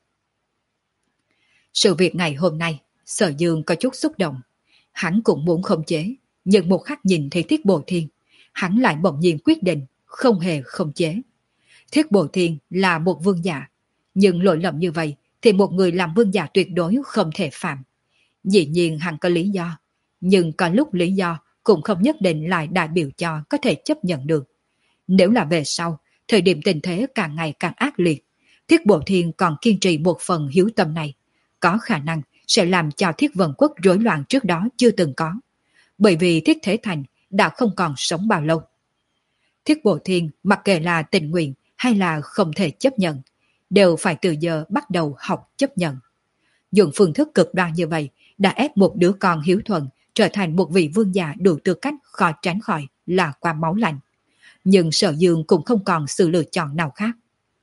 Speaker 1: Sự việc ngày hôm nay, Sở Dương có chút xúc động. Hắn cũng muốn khống chế, nhưng một khắc nhìn thấy Thiết Bộ Thiên, hắn lại bỗng nhiên quyết định không hề khống chế. Thiết Bộ Thiên là một vương giả, nhưng lỗi lầm như vậy thì một người làm vương giả tuyệt đối không thể phạm. Dĩ nhiên hắn có lý do, nhưng có lúc lý do cũng không nhất định lại đại biểu cho có thể chấp nhận được. Nếu là về sau, thời điểm tình thế càng ngày càng ác liệt, Thiết Bộ Thiên còn kiên trì một phần hiếu tâm này, có khả năng sẽ làm cho Thiết Vân Quốc rối loạn trước đó chưa từng có. Bởi vì Thiết Thế Thành đã không còn sống bao lâu. Thiết Bộ Thiên mặc kệ là tình nguyện hay là không thể chấp nhận, đều phải từ giờ bắt đầu học chấp nhận. Dùng phương thức cực đoan như vậy đã ép một đứa con hiếu thuận trở thành một vị vương giả đủ tư cách khó tránh khỏi là qua máu lạnh. Nhưng Sở Dương cũng không còn sự lựa chọn nào khác.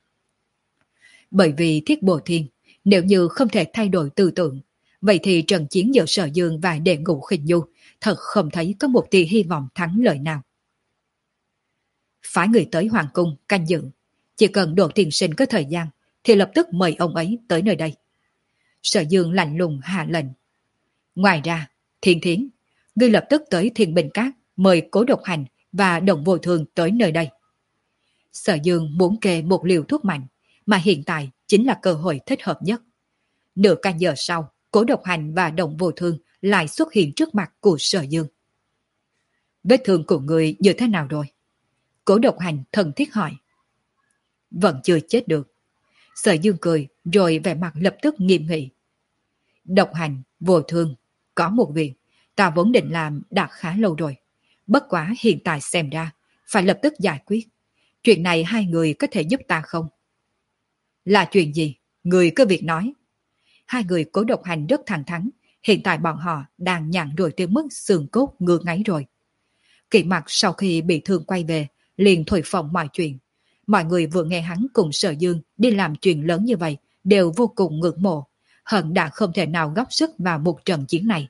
Speaker 1: Bởi vì Thiết Bộ Thiên nếu như không thể thay đổi tư tưởng, vậy thì trận chiến giữa Sở Dương và Đệ Ngũ Khinh Nhu thật không thấy có một tia hy vọng thắng lợi nào. Phái người tới Hoàng Cung canh giữ, chỉ cần Đỗ Tiên Sinh có thời gian thì lập tức mời ông ấy tới nơi đây. Sở Dương lạnh lùng hạ lệnh. Ngoài ra, Thiên Thiến, ngươi lập tức tới Thiên Bình Các mời Cố Độc Hành và Đồng Vô Thương tới nơi đây. Sở Dương muốn kê một liều thuốc mạnh, mà hiện tại chính là cơ hội thích hợp nhất. Nửa canh giờ sau, Cố Độc Hành và Đồng Vô Thương lại xuất hiện trước mặt của Sở Dương. Vết thương của người như thế nào rồi? Cố Độc Hành thân thiết hỏi. Vẫn chưa chết được. Sở Dương cười rồi vẻ mặt lập tức nghiêm nghị. Độc Hành, Vô Thương, có một việc ta vốn định làm đã khá lâu rồi. Bất quá hiện tại xem ra phải lập tức giải quyết. Chuyện này hai người có thể giúp ta không? Là chuyện gì? Người cứ việc nói. Hai người Cố Độc Hành rất thẳng thắn. Hiện tại bọn họ đang nhặn rồi tới mức xương cốt ngứa ngáy rồi. Kỵ Mặc sau khi bị thương quay về liền thổi phồng mọi chuyện. Mọi người vừa nghe hắn cùng Sở Dương đi làm chuyện lớn như vậy đều vô cùng ngưỡng mộ, hận đã không thể nào góp sức vào một trận chiến này.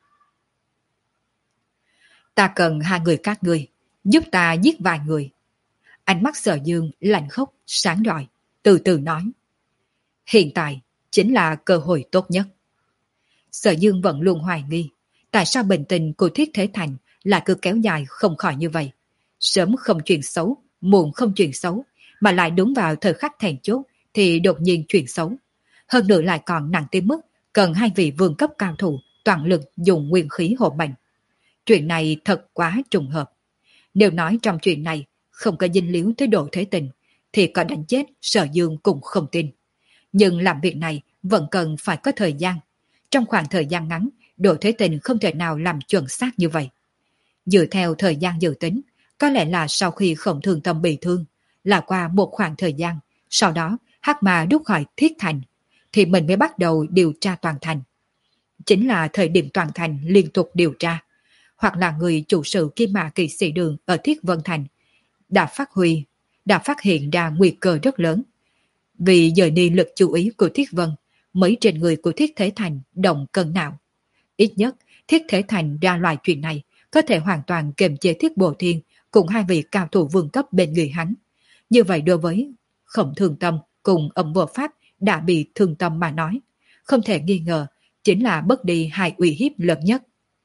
Speaker 1: Ta cần hai người các ngươi giúp ta giết vài người. Ánh mắt Sở Dương lạnh khốc sáng rọi, từ từ nói. Hiện tại chính là cơ hội tốt nhất. Sở Dương vẫn luôn hoài nghi tại sao bình tình của Thiết Thế Thành lại cứ kéo dài không khỏi như vậy. Sớm không chuyện xấu, muộn không chuyện xấu, mà lại đúng vào thời khắc then chốt thì đột nhiên chuyện xấu. Hơn nữa lại còn nặng tới mức cần hai vị vương cấp cao thủ toàn lực dùng nguyên khí hộ mệnh. Chuyện này thật quá trùng hợp. Nếu nói trong chuyện này không có dinh líu tới độ thế tình, thì có đánh chết Sở Dương cũng không tin. Nhưng làm việc này vẫn cần phải có thời gian. Trong khoảng thời gian ngắn, độ thế tình không thể nào làm chuẩn xác như vậy. Dựa theo thời gian dự tính, có lẽ là sau khi Khổng Thường Tâm bị thương, là qua một khoảng thời gian, sau đó Hắc Ma rút khỏi Thiết Thành, thì mình mới bắt đầu điều tra toàn thành. Chính là thời điểm toàn thành liên tục điều tra, hoặc là người chủ sự Kim Mã Kỵ Sĩ Đường ở Thiết Vân Thành đã phát huy, đã phát hiện ra nguy cơ rất lớn. Vì dời đi lực chú ý của Thiết Vân, mấy trên người của Thiết Thế Thành động cân não. Ít nhất, Thiết Thế Thành ra loại chuyện này có thể hoàn toàn kiềm chế Thiết Bộ Thiên cùng hai vị cao thủ vương cấp bên người hắn. Như vậy đối với Khổng Thường Tâm cùng Âm Vô Pháp đã bị thương tâm mà nói, không thể nghi ngờ chính là bất đi hai uy hiếp lớn nhất.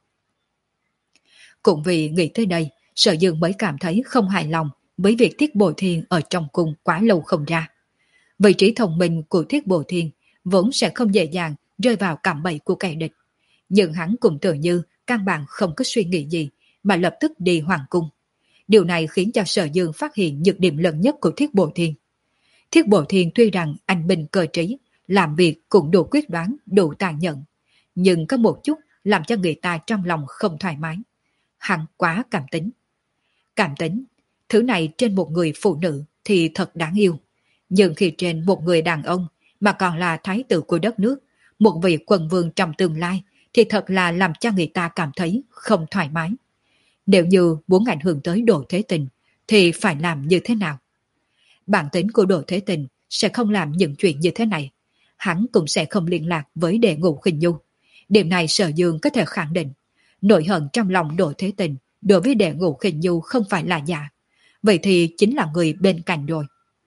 Speaker 1: Cũng vì nghĩ tới đây, Sở Dương mới cảm thấy không hài lòng với việc Thiết Bồ Thiên ở trong cung quá lâu không ra. Vị trí thông minh của Thiết Bồ Thiên vốn sẽ không dễ dàng rơi vào cạm bẫy của kẻ địch. Nhưng hắn cũng tự như căn bản không có suy nghĩ gì mà lập tức đi hoàng cung. Điều này khiến cho Sở Dương phát hiện nhược điểm lớn nhất của Thiết Bồ Thiên. Thiết Bồ Thiên tuy rằng anh minh cơ trí, làm việc cũng đủ quyết đoán, đủ tàn nhẫn, nhưng có một chút làm cho người ta trong lòng không thoải mái. Hắn quá cảm tính. Cảm tính, thứ này trên một người phụ nữ thì thật đáng yêu. Nhưng khi trên một người đàn ông mà còn là thái tử của đất nước, một vị quân vương trong tương lai, thì thật là làm cho người ta cảm thấy không thoải mái. Nếu như muốn ảnh hưởng tới Đỗ Thế Tình, thì phải làm như thế nào? Bản tính của Đỗ Thế Tình sẽ không làm những chuyện như thế này. Hắn cũng sẽ không liên lạc với Đệ Ngũ Khinh Nhu. Điểm này Sở Dương có thể khẳng định. Nỗi hận trong lòng Đỗ Thế Tình đối với Đệ Ngũ Khinh Nhu không phải là giả. Vậy thì chính là người bên cạnh rồi.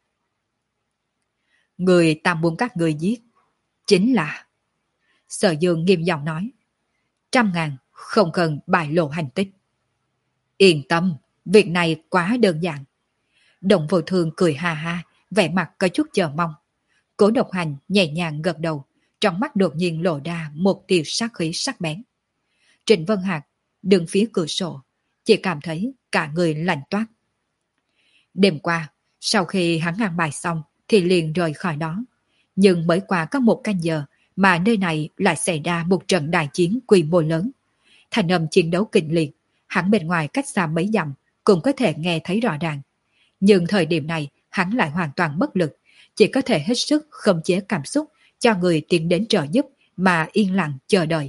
Speaker 1: Người ta muốn các người giết chính là... Sở Dương nghiêm giọng nói. Trăm ngàn không cần bại lộ hành tích. Yên tâm, việc này quá đơn giản. Đồng Vô Thương cười ha ha, vẻ mặt có chút chờ mong. Cố Độc Hành nhẹ nhàng gật đầu, trong mắt đột nhiên lộ ra một tia sát khí sắc bén. Trịnh Vân Hạc đứng phía cửa sổ, chỉ cảm thấy cả người lạnh toát. Đêm qua, sau khi hắn ăn bài xong thì liền rời khỏi đó. Nhưng mới qua có một canh giờ mà nơi này lại xảy ra một trận đại chiến quy mô lớn. Thành âm chiến đấu kịch liệt, hắn bên ngoài cách xa mấy dặm cũng có thể nghe thấy rõ ràng. Nhưng thời điểm này hắn lại hoàn toàn bất lực, chỉ có thể hết sức khống chế cảm xúc cho người tiến đến trợ giúp mà yên lặng chờ đợi.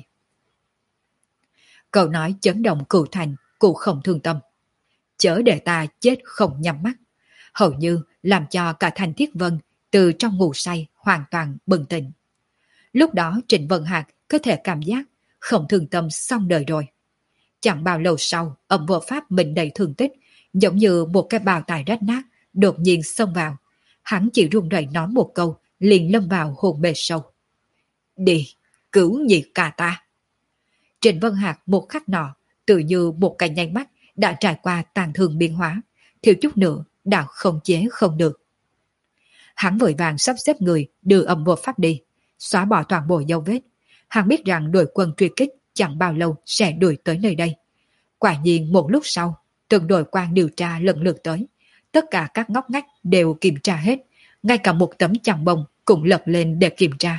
Speaker 1: Cậu nói chấn động cửu thành, cụ không thương tâm. Chớ để ta chết không nhắm mắt. Hầu như làm cho cả thành Thiết Vân từ trong ngủ say hoàn toàn bừng tỉnh. Lúc đó Trịnh Vân Hạc có thể cảm giác không thương tâm xong đời rồi. Chẳng bao lâu sau, Âm Vô Pháp mình đầy thương tích, giống như một cái bào tải rách nát, đột nhiên xông vào. Hắn chỉ run rẩy nói một câu, liền lâm vào hồn mê sâu. Đi, cứu nhị ca ta. Trịnh Vân Hạc một khắc nọ, tự như một cái nhanh mắt đã trải qua tàn thương biến hóa, thiếu chút nữa đã không chế không được. Hắn vội vàng sắp xếp người đưa Âm Vô Pháp đi, xóa bỏ toàn bộ dấu vết. Hắn biết rằng đội quân truy kích chẳng bao lâu sẽ đuổi tới nơi đây. Quả nhiên một lúc sau, từng đội quan điều tra lần lượt tới. Tất cả các ngóc ngách đều kiểm tra hết, ngay cả một tấm chằn bông cũng lật lên để kiểm tra.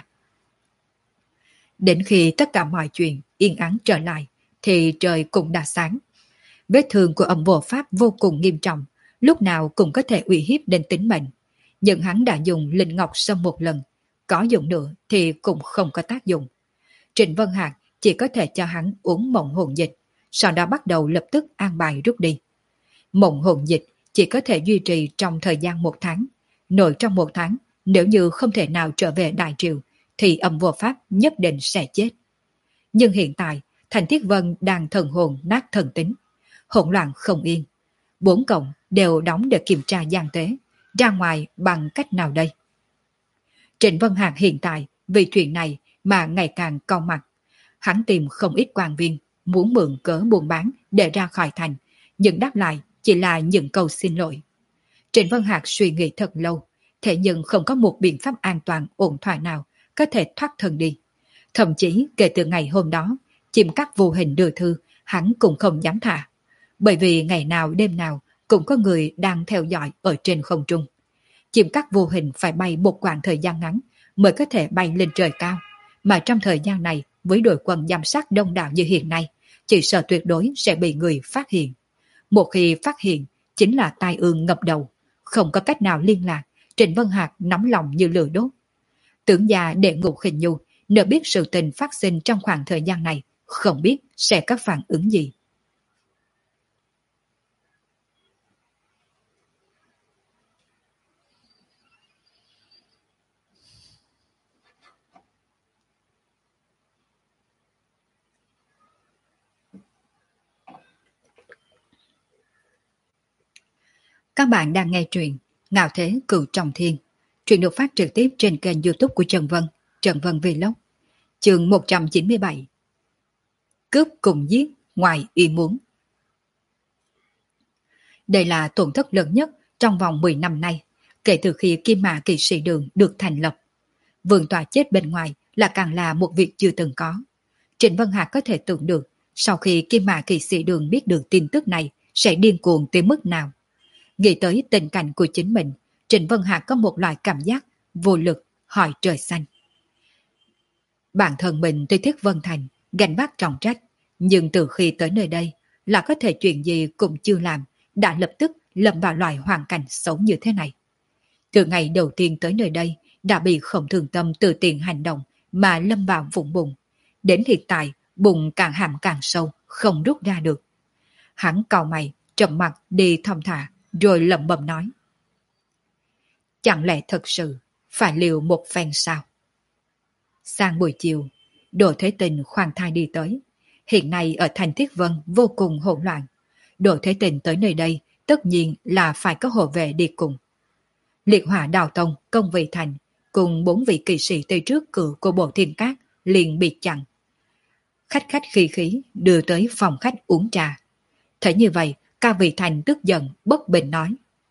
Speaker 1: Đến khi tất cả mọi chuyện yên ắng trở lại, thì trời cũng đã sáng. Vết thương của Âm Vô Pháp vô cùng nghiêm trọng, lúc nào cũng có thể uy hiếp đến tính mệnh. Nhưng hắn đã dùng linh ngọc sâm một lần, có dùng nữa thì cũng không có tác dụng. Trịnh Vân Hạc chỉ có thể cho hắn uống mộng hồn dịch, sau đó bắt đầu lập tức an bài rút đi. Mộng hồn dịch chỉ có thể duy trì trong thời gian một tháng. Nội trong một tháng, nếu như không thể nào trở về Đại Triều, thì Âm Vô Pháp nhất định sẽ chết. Nhưng hiện tại, Thành Thiết Vân đang thần hồn nát thần tính, hỗn loạn không yên. Bốn cổng đều đóng để kiểm tra gian tế, ra ngoài bằng cách nào đây? Trịnh Vân Hạc hiện tại vì chuyện này mà ngày càng cau mặt. Hắn tìm không ít quan viên, muốn mượn cớ buôn bán để ra khỏi thành, nhưng đáp lại chỉ là những câu xin lỗi. Trịnh Vân Hạc suy nghĩ thật lâu, thế nhưng không có một biện pháp an toàn ổn thỏa nào có thể thoát thân đi. Thậm chí kể từ ngày hôm đó, chim cắt vô hình đưa thư, hắn cũng không dám thả. Bởi vì ngày nào đêm nào cũng có người đang theo dõi ở trên không trung. Chim cắt vô hình phải bay một quãng thời gian ngắn mới có thể bay lên trời cao. Mà trong thời gian này, với đội quân giám sát đông đảo như hiện nay, chỉ sợ tuyệt đối sẽ bị người phát hiện. Một khi phát hiện, chính là tai ương ngập đầu. Không có cách nào liên lạc, Trịnh Vân Hạc nóng lòng như lửa đốt. Tưởng già Đệ Ngũ Khinh Nhu, nếu biết sự tình phát sinh trong khoảng thời gian này, không biết sẽ có phản ứng gì. Các bạn đang nghe truyện Ngạo Thế Cửu Trọng Thiên. Truyện được phát trực tiếp trên kênh YouTube của Trần Vân, Trần Vân Vlog. Chương một trăm chín mươi bảy. Cướp cùng giết ngoài ý muốn. Đây là tổn thất lớn nhất trong vòng mười năm nay, kể từ khi Kim Mã Kỵ Sĩ Đường được thành lập. Vương tọa chết bên ngoài là càng là một việc chưa từng có. Trịnh Vân Hạc có thể tưởng được, sau khi Kim Mã Kỵ Sĩ Đường biết được tin tức này sẽ điên cuồng tới mức nào. Nghĩ tới tình cảnh của chính mình, Trịnh Vân Hạc có một loại cảm giác vô lực hỏi trời xanh. Bản thân mình tới Thiết Vân Thành, gánh vác trọng trách, nhưng từ khi tới nơi đây là có thể chuyện gì cũng chưa làm, đã lập tức lâm vào loại hoàn cảnh xấu như thế này. Từ ngày đầu tiên tới nơi đây, đã bị Khổng Thường Tâm từ tiền hành động mà lâm vào vũng bùn. Đến hiện tại, bùn càng hàm càng sâu, không rút ra được. Hắn cau mày, trầm mặt đi thong thả, rồi lẩm bẩm nói. Chẳng lẽ thật sự phải liều một phen sao? Sang buổi chiều, Đỗ Thế Tình khoan thai đi tới. Hiện nay ở thành Thiết Vân vô cùng hỗn loạn. Đỗ Thế Tình tới nơi đây tất nhiên là phải có hộ vệ đi cùng. Liệt Hỏa Đào Tông, Công Vị Thành cùng bốn vị kỵ sĩ tới trước cửa của Bộ Thiên Cát liền bị chặn. Khách khách khí khí đưa tới phòng khách uống trà. Thấy như vậy, Cao Vị Thành tức giận bất bình nói.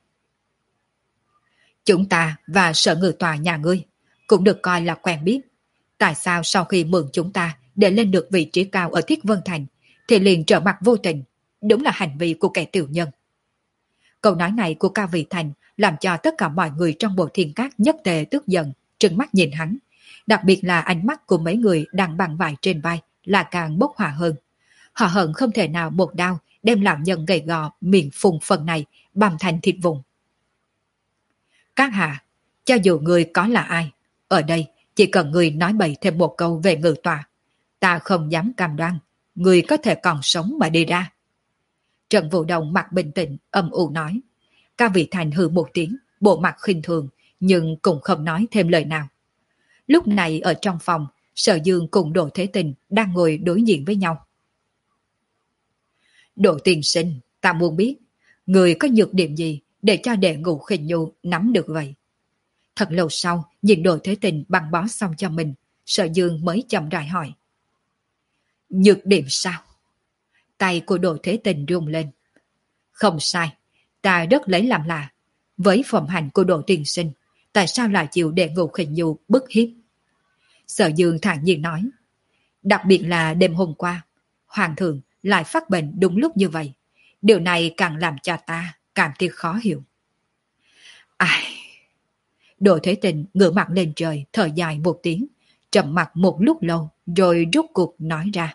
Speaker 1: Chúng ta và sở ngự tòa nhà ngươi cũng được coi là quen biết. Tại sao sau khi mượn chúng ta để lên được vị trí cao ở Thiết Vân Thành thì liền trở mặt vô tình? Đúng là hành vi của kẻ tiểu nhân. Câu nói này của Cao Vị Thành làm cho tất cả mọi người trong Bộ Thiên Cát nhất tề tức giận, trừng mắt nhìn hắn. Đặc biệt là ánh mắt của mấy người đang bằng vải trên vai là càng bốc hỏa hơn. Họ hận không thể nào một đao đem lão nhân gầy gò miệng phùng phần này băm thành thịt vụn. Các hạ, cho dù người có là ai, ở đây chỉ cần người nói bậy thêm một câu về ngự tòa, ta không dám cam đoan người có thể còn sống mà đi ra. Trần Vũ Đồng mặt bình tĩnh âm u nói. Cao Vị Thành hừ một tiếng, bộ mặt khinh thường, nhưng cũng không nói thêm lời nào. Lúc này ở trong phòng, Sở Dương cùng Đỗ Thế Tình đang ngồi đối diện với nhau. Đỗ tiên sinh, ta muốn biết, người có nhược điểm gì để cho đệ ngũ khinh nhu nắm được vậy? Thật lâu sau, nhìn Đỗ Thế Tình băng bó xong cho mình, Sở Dương mới chậm rãi hỏi. Nhược điểm sao? Tay của Đỗ Thế Tình rung lên. Không sai, ta rất lấy làm lạ. Với phẩm hạnh của Đỗ tiên sinh, tại sao lại chịu đệ ngũ khinh nhu bức hiếp? Sở Dương thản nhiên nói. Đặc biệt là đêm hôm qua, Hoàng thượng lại phát bệnh đúng lúc như vậy. Điều này càng làm cho ta cảm thấy khó hiểu. Ai... Đỗ Thế Tình ngửa mặt lên trời, thở dài một tiếng, trầm mặt một lúc lâu, rồi rút cuộc nói ra.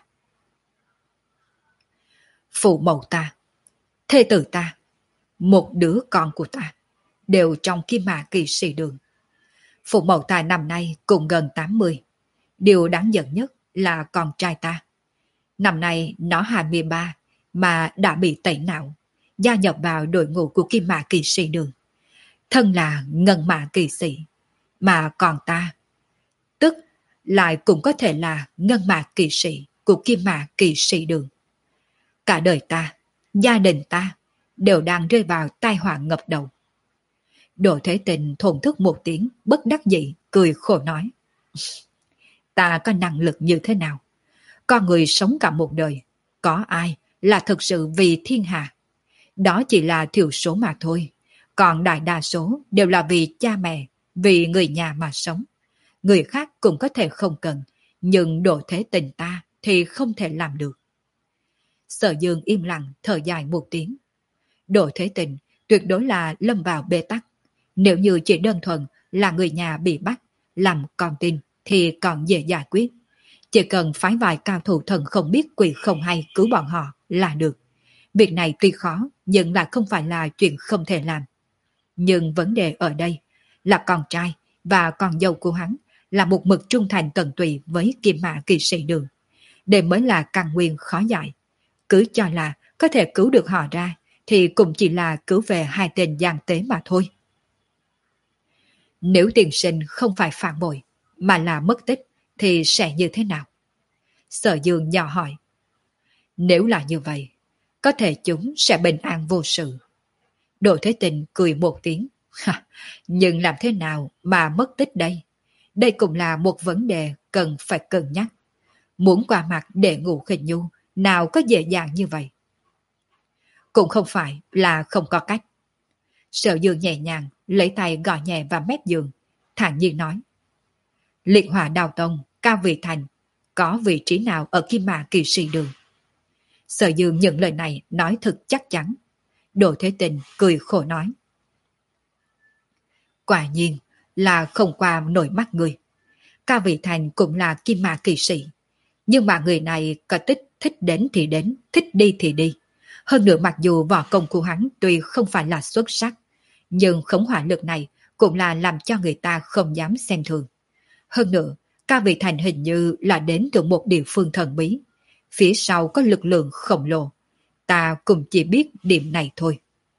Speaker 1: Phụ mẫu ta, thê tử ta, một đứa con của ta, đều trong Kim Mã Kỵ Sĩ Đường. Phụ mẫu ta năm nay cũng gần tám mươi. Điều đáng giận nhất là con trai ta. Năm nay nó hai mươi ba mà đã bị tẩy não, gia nhập vào đội ngũ của Kim Mã Kỵ Sĩ Đường. Thân là Ngân Mã Kỵ Sĩ, mà còn ta, tức lại cũng có thể là Ngân Mã Kỵ Sĩ của Kim Mã Kỵ Sĩ Đường. Cả đời ta, gia đình ta đều đang rơi vào tai họa ngập đầu. Đỗ Thế Tình thổn thức một tiếng, bất đắc dĩ, cười khổ nói. Ta có năng lực như thế nào? Con người sống cả một đời, có ai là thực sự vì thiên hạ? Đó chỉ là thiểu số mà thôi. Còn đại đa số đều là vì cha mẹ, vì người nhà mà sống. Người khác cũng có thể không cần, nhưng Đỗ Thế Tình ta thì không thể làm được. Sở Dương im lặng thở dài một tiếng. Đỗ Thế Tình tuyệt đối là lâm vào bế tắc. Nếu như chỉ đơn thuần là người nhà bị bắt, làm con tin thì còn dễ giải quyết. Chỉ cần phái vài cao thủ thần không biết quỷ không hay cứu bọn họ là được. Việc này tuy khó nhưng lại không phải là chuyện không thể làm. Nhưng vấn đề ở đây là con trai và con dâu của hắn là một mực trung thành tận tụy với Kim Mã Kỵ Sĩ Đường. Đây mới là căn nguyên khó giải. Cứ cho là có thể cứu được họ ra thì cũng chỉ là cứu về hai tên gian tế mà thôi. Nếu tiền sinh không phải phản bội mà là mất tích thì sẽ như thế nào? Sở Dương nhỏ hỏi. Nếu là như vậy, có thể chúng sẽ bình an vô sự. Đồ Thế Tình cười một tiếng. Ha, nhưng làm thế nào mà mất tích đây? Đây cũng là một vấn đề cần phải cân nhắc. Muốn qua mặt để ngủ khinh nhu, nào có dễ dàng như vậy. Cũng không phải là không có cách. Sở Dương nhẹ nhàng, lấy tay gõ nhẹ vào mép giường, thản nhiên nói. Liệt Hỏa Đào Tông, Cao Vị Thành, có vị trí nào ở Kim Mã Kỳ Sĩ Đường? Sở Dương những lời này nói thật chắc chắn. Đồ Thế Tình cười khổ nói. Quả nhiên là không qua nổi mắt người. Cao Vị Thành cũng là Kim Mã Kỳ Sĩ. Nhưng mà người này có thích thích đến thì đến, thích đi thì đi. Hơn nữa mặc dù võ công của hắn tuy không phải là xuất sắc, nhưng khống hỏa lực này cũng là làm cho người ta không dám xem thường. Hơn nữa, Cao Vị Thành hình như là đến từ một địa phương thần bí. Phía sau có lực lượng khổng lồ. Ta cũng chỉ biết điểm này thôi.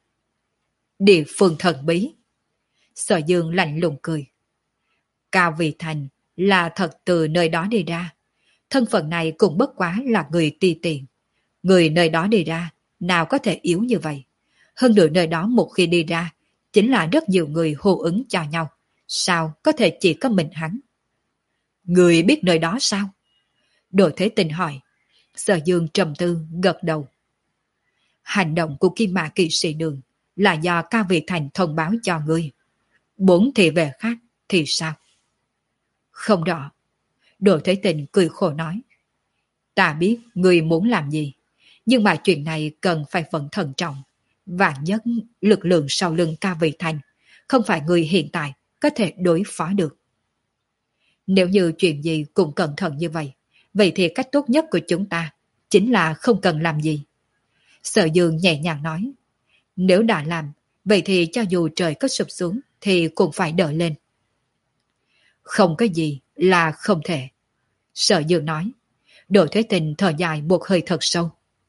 Speaker 1: Địa phương thần bí. Sở Dương lạnh lùng cười. Cao Vị Thành là thật từ nơi đó đi ra. Thân phận này cũng bất quá là người ti tiện. Người nơi đó đi ra, nào có thể yếu như vậy. Hơn nữa nơi đó một khi đi ra, chính là rất nhiều người hô ứng cho nhau. Sao có thể chỉ có mình hắn? Người biết nơi đó sao? Đồ Thế Tình hỏi. Sở Dương trầm tư gật đầu. Hành động của Kim Mã Kỵ Sĩ Đường là do Cao Vị Thành thông báo cho ngươi. Bốn thị vệ khác thì sao? Không rõ. Đồ Thế Tình cười khổ nói. Ta biết ngươi muốn làm gì, nhưng mà chuyện này cần phải vẫn thận trọng. Vạn nhất lực lượng sau lưng Cao Vị Thành không phải người hiện tại có thể đối phó được. Nếu như chuyện gì cũng cẩn thận như vậy, vậy thì cách tốt nhất của chúng ta chính là không cần làm gì. Sở Dương nhẹ nhàng nói. Nếu đã làm, vậy thì cho dù trời có sụp xuống thì cũng phải đỡ lên. Không có gì là không thể. Sở Dương nói. Đỗ Thế Tình thở dài một hơi thật sâu.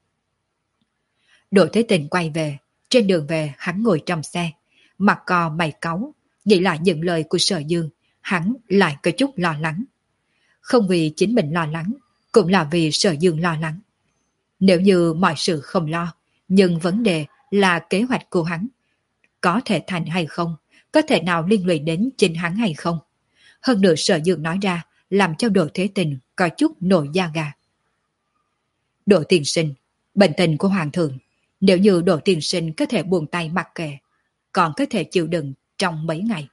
Speaker 1: Đỗ Thế Tình quay về. Trên đường về hắn ngồi trong xe, mặt cò mày cáu, nghĩ lại những lời của Sở Dương, hắn lại có chút lo lắng. Không vì chính mình lo lắng, cũng là vì Sở Dương lo lắng. Nếu như mọi sự không lo, nhưng vấn đề là kế hoạch của hắn có thể thành hay không, có thể nào liên lụy đến chính hắn hay không. Hơn nữa Sở Dương nói ra làm cho Đỗ Thế Tình có chút nổi da gà. Đỗ Tiên Sinh, bệnh tình của Hoàng thượng, nếu như Đỗ Tiên Sinh có thể buông tay mặc kệ, còn có thể chịu đựng trong mấy ngày.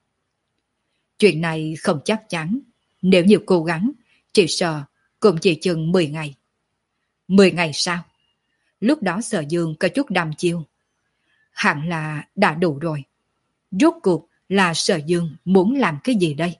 Speaker 1: Chuyện này không chắc chắn, nếu nhiều cố gắng, chỉ sợ cũng chỉ chừng mười ngày. mười ngày sao? Lúc đó Sở Dương có chút đăm chiêu. Hẳn là đã đủ rồi. Rốt cuộc là Sở Dương muốn làm cái gì đây?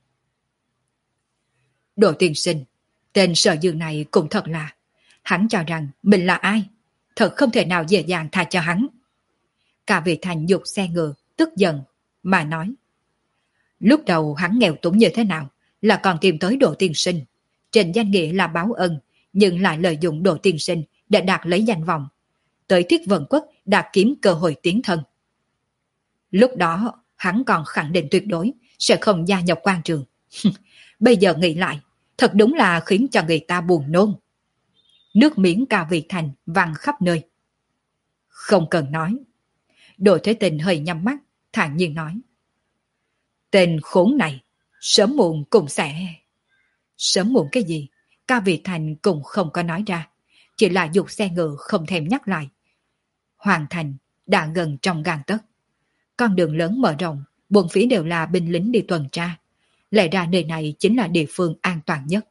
Speaker 1: Đỗ Tiên Sinh, tên Sở Dương này cũng thật là, hắn cho rằng mình là ai? Thật không thể nào dễ dàng tha cho hắn. Cả Vị Thành dục xe ngựa, tức giận, mà nói. Lúc đầu hắn nghèo túng như thế nào, là còn tìm tới Đỗ Tiên Sinh. Trên danh nghĩa là báo ân, nhưng lại lợi dụng Đỗ Tiên Sinh để đạt lấy danh vọng. Tới Thiết Vận Quốc đã kiếm cơ hội tiến thân. Lúc đó, hắn còn khẳng định tuyệt đối sẽ không gia nhập quan trường. Bây giờ nghĩ lại, thật đúng là khiến cho người ta buồn nôn. Nước miếng Cao Vị Thành văng khắp nơi. Không cần nói. Đỗ Thế Tình hơi nhắm mắt, thản nhiên nói. Tên khốn này, sớm muộn cũng sẽ... Sớm muộn cái gì? Cao Vị Thành cũng không có nói ra. Chỉ là dục xe ngựa không thèm nhắc lại. Hoàng thành đã gần trong gang tấc. Con đường lớn mở rộng, bốn phía đều là binh lính đi tuần tra. Lẽ ra nơi này chính là địa phương an toàn nhất.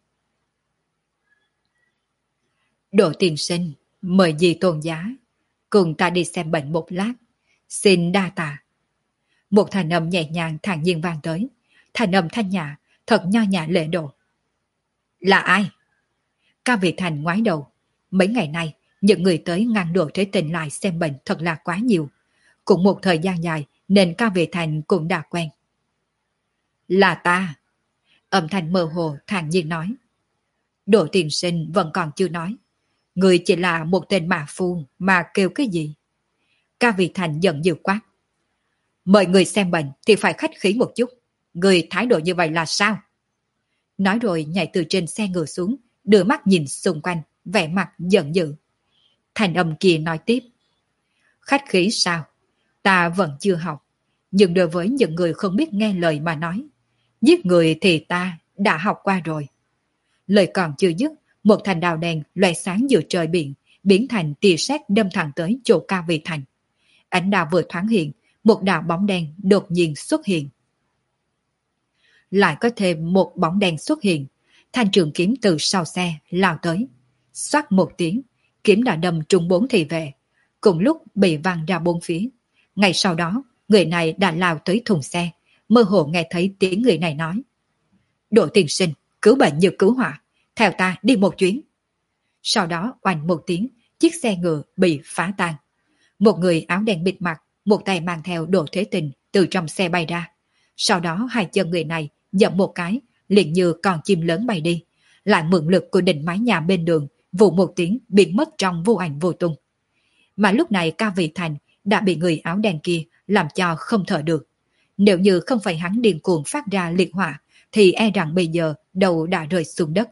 Speaker 1: Đỗ Tiên Sinh, mời gì tôn giá, cùng ta đi xem bệnh một lát. Xin đa tạ. Một thanh âm nhẹ nhàng thản nhiên vang tới. Thanh âm thanh nhã, thật nho nhã lễ độ. Là ai? Cao Vị Thành ngoái đầu. Mấy ngày nay, những người tới ngăn Đỗ Thế Tình lại xem bệnh thật là quá nhiều. Cũng một thời gian dài nên Cao Vị Thành cũng đã quen. Là ta. Âm thanh mơ hồ thản nhiên nói. Đỗ Tiên Sinh vẫn còn chưa nói. Người chỉ là một tên mã phu mà kêu cái gì? Cao Vị Thành giận dữ quát. Mời người xem bệnh thì phải khách khí một chút. Người thái độ như vậy là sao? Nói rồi nhảy từ trên xe ngựa xuống, đưa mắt nhìn xung quanh, vẻ mặt giận dữ. Thành âm kia nói tiếp. Khách khí sao? Ta vẫn chưa học, nhưng đối với những người không biết nghe lời mà nói, giết người thì ta đã học qua rồi. Lời còn chưa dứt, một thành đào đen loè sáng giữa trời biển, biến thành tia sét đâm thẳng tới chỗ Cao Vị Thành. Ánh đào vừa thoáng hiện, một đạo bóng đen đột nhiên xuất hiện. Lại có thêm một bóng đen xuất hiện, thanh trường kiếm từ sau xe lao tới. Xoát một tiếng, kiếm đã đâm trúng bốn thị vệ, cùng lúc bị văng ra bốn phía. Ngay sau đó, người này đã lao tới thùng xe, mơ hồ nghe thấy tiếng người này nói: Đỗ tiên sinh, cứu bệnh như cứu hỏa, theo ta đi một chuyến. Sau đó oanh một tiếng, chiếc xe ngựa bị phá tan. Một người áo đen bịt mặt, một tay mang theo Đỗ Thế Tình từ trong xe bay ra. Sau đó hai chân người này dậm một cái, liền như con chim lớn bay đi, lại mượn lực của đỉnh mái nhà bên đường, vụ một tiếng biến mất trong vô ảnh vô tung. Mà lúc này Cao Vị Thành đã bị người áo đen kia làm cho không thở được. Nếu như không phải hắn điên cuồng phát ra liệt hỏa, thì e rằng bây giờ đầu đã rơi xuống đất.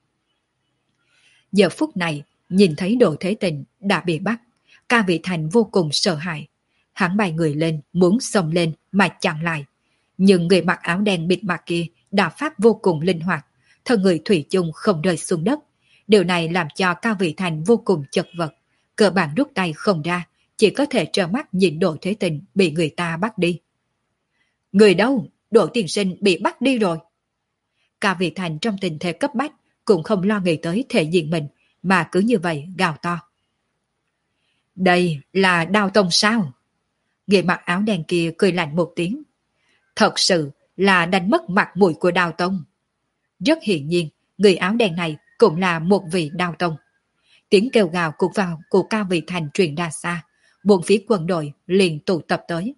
Speaker 1: Giờ phút này, nhìn thấy Đỗ Thế Tình đã bị bắt, Cao Vị Thành vô cùng sợ hãi. Hắn bay người lên, muốn xông lên mà chặn lại. Nhưng người mặc áo đen bịt mặt kia đã phát vô cùng linh hoạt, thân người thủy chung không rơi xuống đất. Điều này làm cho Cao Vị Thành vô cùng chật vật, cơ bản rút tay không ra, chỉ có thể trơ mắt nhìn Đỗ Thế Tình bị người ta bắt đi. Người đâu? Đỗ tiên sinh bị bắt đi rồi. Cao Vị Thành trong tình thế cấp bách cũng không lo nghĩ tới thể diện mình, mà cứ như vậy gào to. Đây là Đao Tông sao? Người mặc áo đen kia cười lạnh một tiếng. Thật sự là đánh mất mặt mũi của Đao Tông. Rất hiển nhiên, người áo đen này cũng là một vị Đao Tông. Tiếng kêu gào của vào của Cao Vị Thành truyền ra xa, bốn phía quân đội liền tụ tập tới.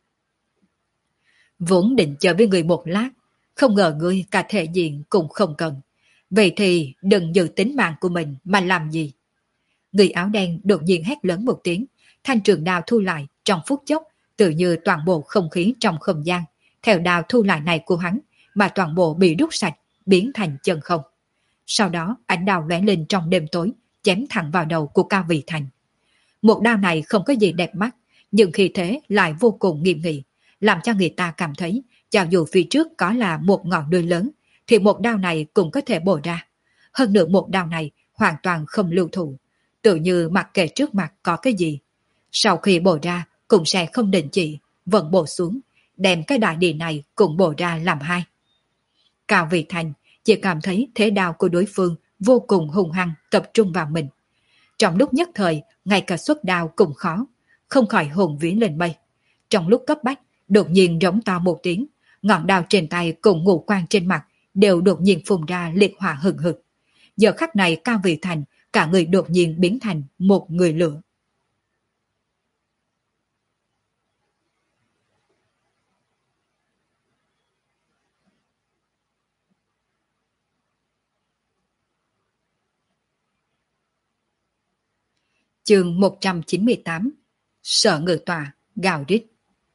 Speaker 1: Vốn định chờ với người một lát, không ngờ ngươi cả thể diện cũng không cần. Vậy thì đừng giữ tính mạng của mình mà làm gì. Người áo đen đột nhiên hét lớn một tiếng, thanh trường đao thu lại trong phút chốc, tự như toàn bộ không khí trong không gian, theo đao thu lại này của hắn mà toàn bộ bị rút sạch, biến thành chân không. Sau đó ánh đao lóe lên trong đêm tối, chém thẳng vào đầu của Cao Vị Thành. Một đao này không có gì đẹp mắt, nhưng khi thế lại vô cùng nghiêm nghị, làm cho người ta cảm thấy cho dù phía trước có là một ngọn núi lớn, thì một đao này cũng có thể bổ ra. Hơn nữa một đao này hoàn toàn không lưu thủ, tự như mặc kệ trước mặt có cái gì, sau khi bổ ra cũng sẽ không định chỉ, vẫn bổ xuống, đem cái đại địa này cũng bổ ra làm hai. Cao Vị Thành chỉ cảm thấy thế đao của đối phương vô cùng hung hăng tập trung vào mình. Trong lúc nhất thời, ngay cả xuất đao cũng khó, không khỏi hồn vía lên mây. Trong lúc cấp bách, đột nhiên rống to một tiếng, ngọn đao trên tay cùng ngũ quan trên mặt đều đột nhiên phun ra liệt hỏa hừng hực. Giờ khắc này Cao Vị Thành cả người đột nhiên biến thành một người lửa. Chương một trăm chín mươi tám. Sở Ngự Tòa gào rít.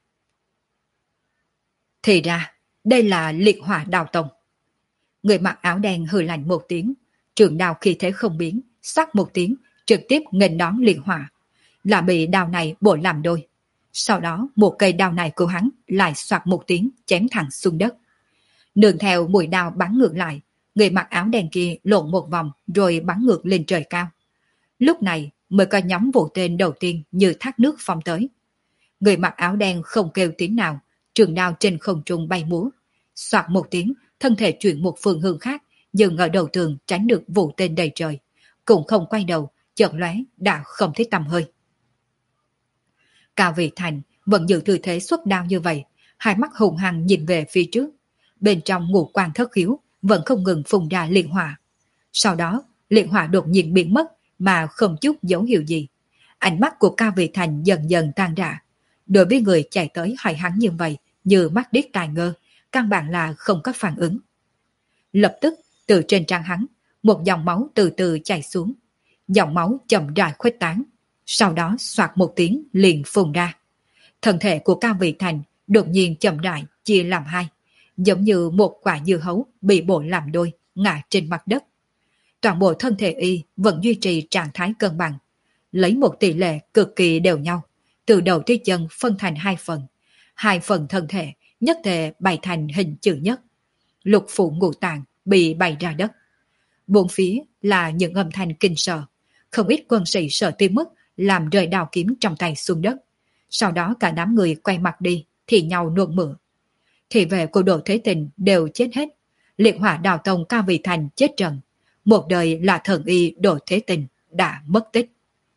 Speaker 1: Thì ra, đây là liệt hỏa đao tông. Người mặc áo đen hừ lạnh một tiếng, trường đao khi thế không biến, sắc một tiếng, trực tiếp nghênh đón liệt hỏa, là bị đao này bổ làm đôi. Sau đó một cây đao này của hắn lại xoạc một tiếng chém thẳng xuống đất. Nương theo mũi đao bắn ngược lại, người mặc áo đen kia lộn một vòng rồi bắn ngược lên trời cao. Lúc này mới có nhóm vụ tên đầu tiên như thác nước phong tới. Người mặc áo đen không kêu tiếng nào, trường đao trên không trung bay múa. Soạt một tiếng, thân thể chuyển một phương hướng khác, dừng ở đầu tường tránh được vụ tên đầy trời. Cũng không quay đầu, chợt lóe đã không thấy tầm hơi. Cao Vị Thành vẫn giữ tư thế xuất đao như vậy, hai mắt hùng hăng nhìn về phía trước. Bên trong ngũ quan thất khiếu vẫn không ngừng phun ra liệt hỏa. Sau đó, liệt hỏa đột nhiên biến mất mà không chút dấu hiệu gì. Ánh mắt của Cao Vị Thành dần dần tan rã. Đối với người chạy tới hỏi hắn như vậy, như mắt điếc tai ngơ, căn bản là không có phản ứng. Lập tức, từ trên trán hắn, một dòng máu từ từ chảy xuống. Dòng máu chậm rãi khuếch tán, sau đó xoạt một tiếng liền phun ra. Thân thể của Cao Vị Thành đột nhiên chậm rãi chia làm hai, giống như một quả dưa hấu bị bổ làm đôi, ngã trên mặt đất. Toàn bộ thân thể y vẫn duy trì trạng thái cân bằng, lấy một tỷ lệ cực kỳ đều nhau, từ đầu tới chân phân thành hai phần. Hai phần thân thể nhất thể bày thành hình chữ nhất. Lục phủ ngũ tạng bị bày ra đất. Bốn phía là những âm thanh kinh sợ. Không ít quân sĩ sợ tới mức làm rơi đao kiếm trong tay xuống đất. Sau đó cả đám người quay mặt đi, thì nhau nuốt mửa. Thị vệ của Đỗ Thế Tình đều chết hết. Liệt hỏa đào tông Cao Vị Thành chết trận. Một đời là thần y Đỗ Thế Tình đã mất tích.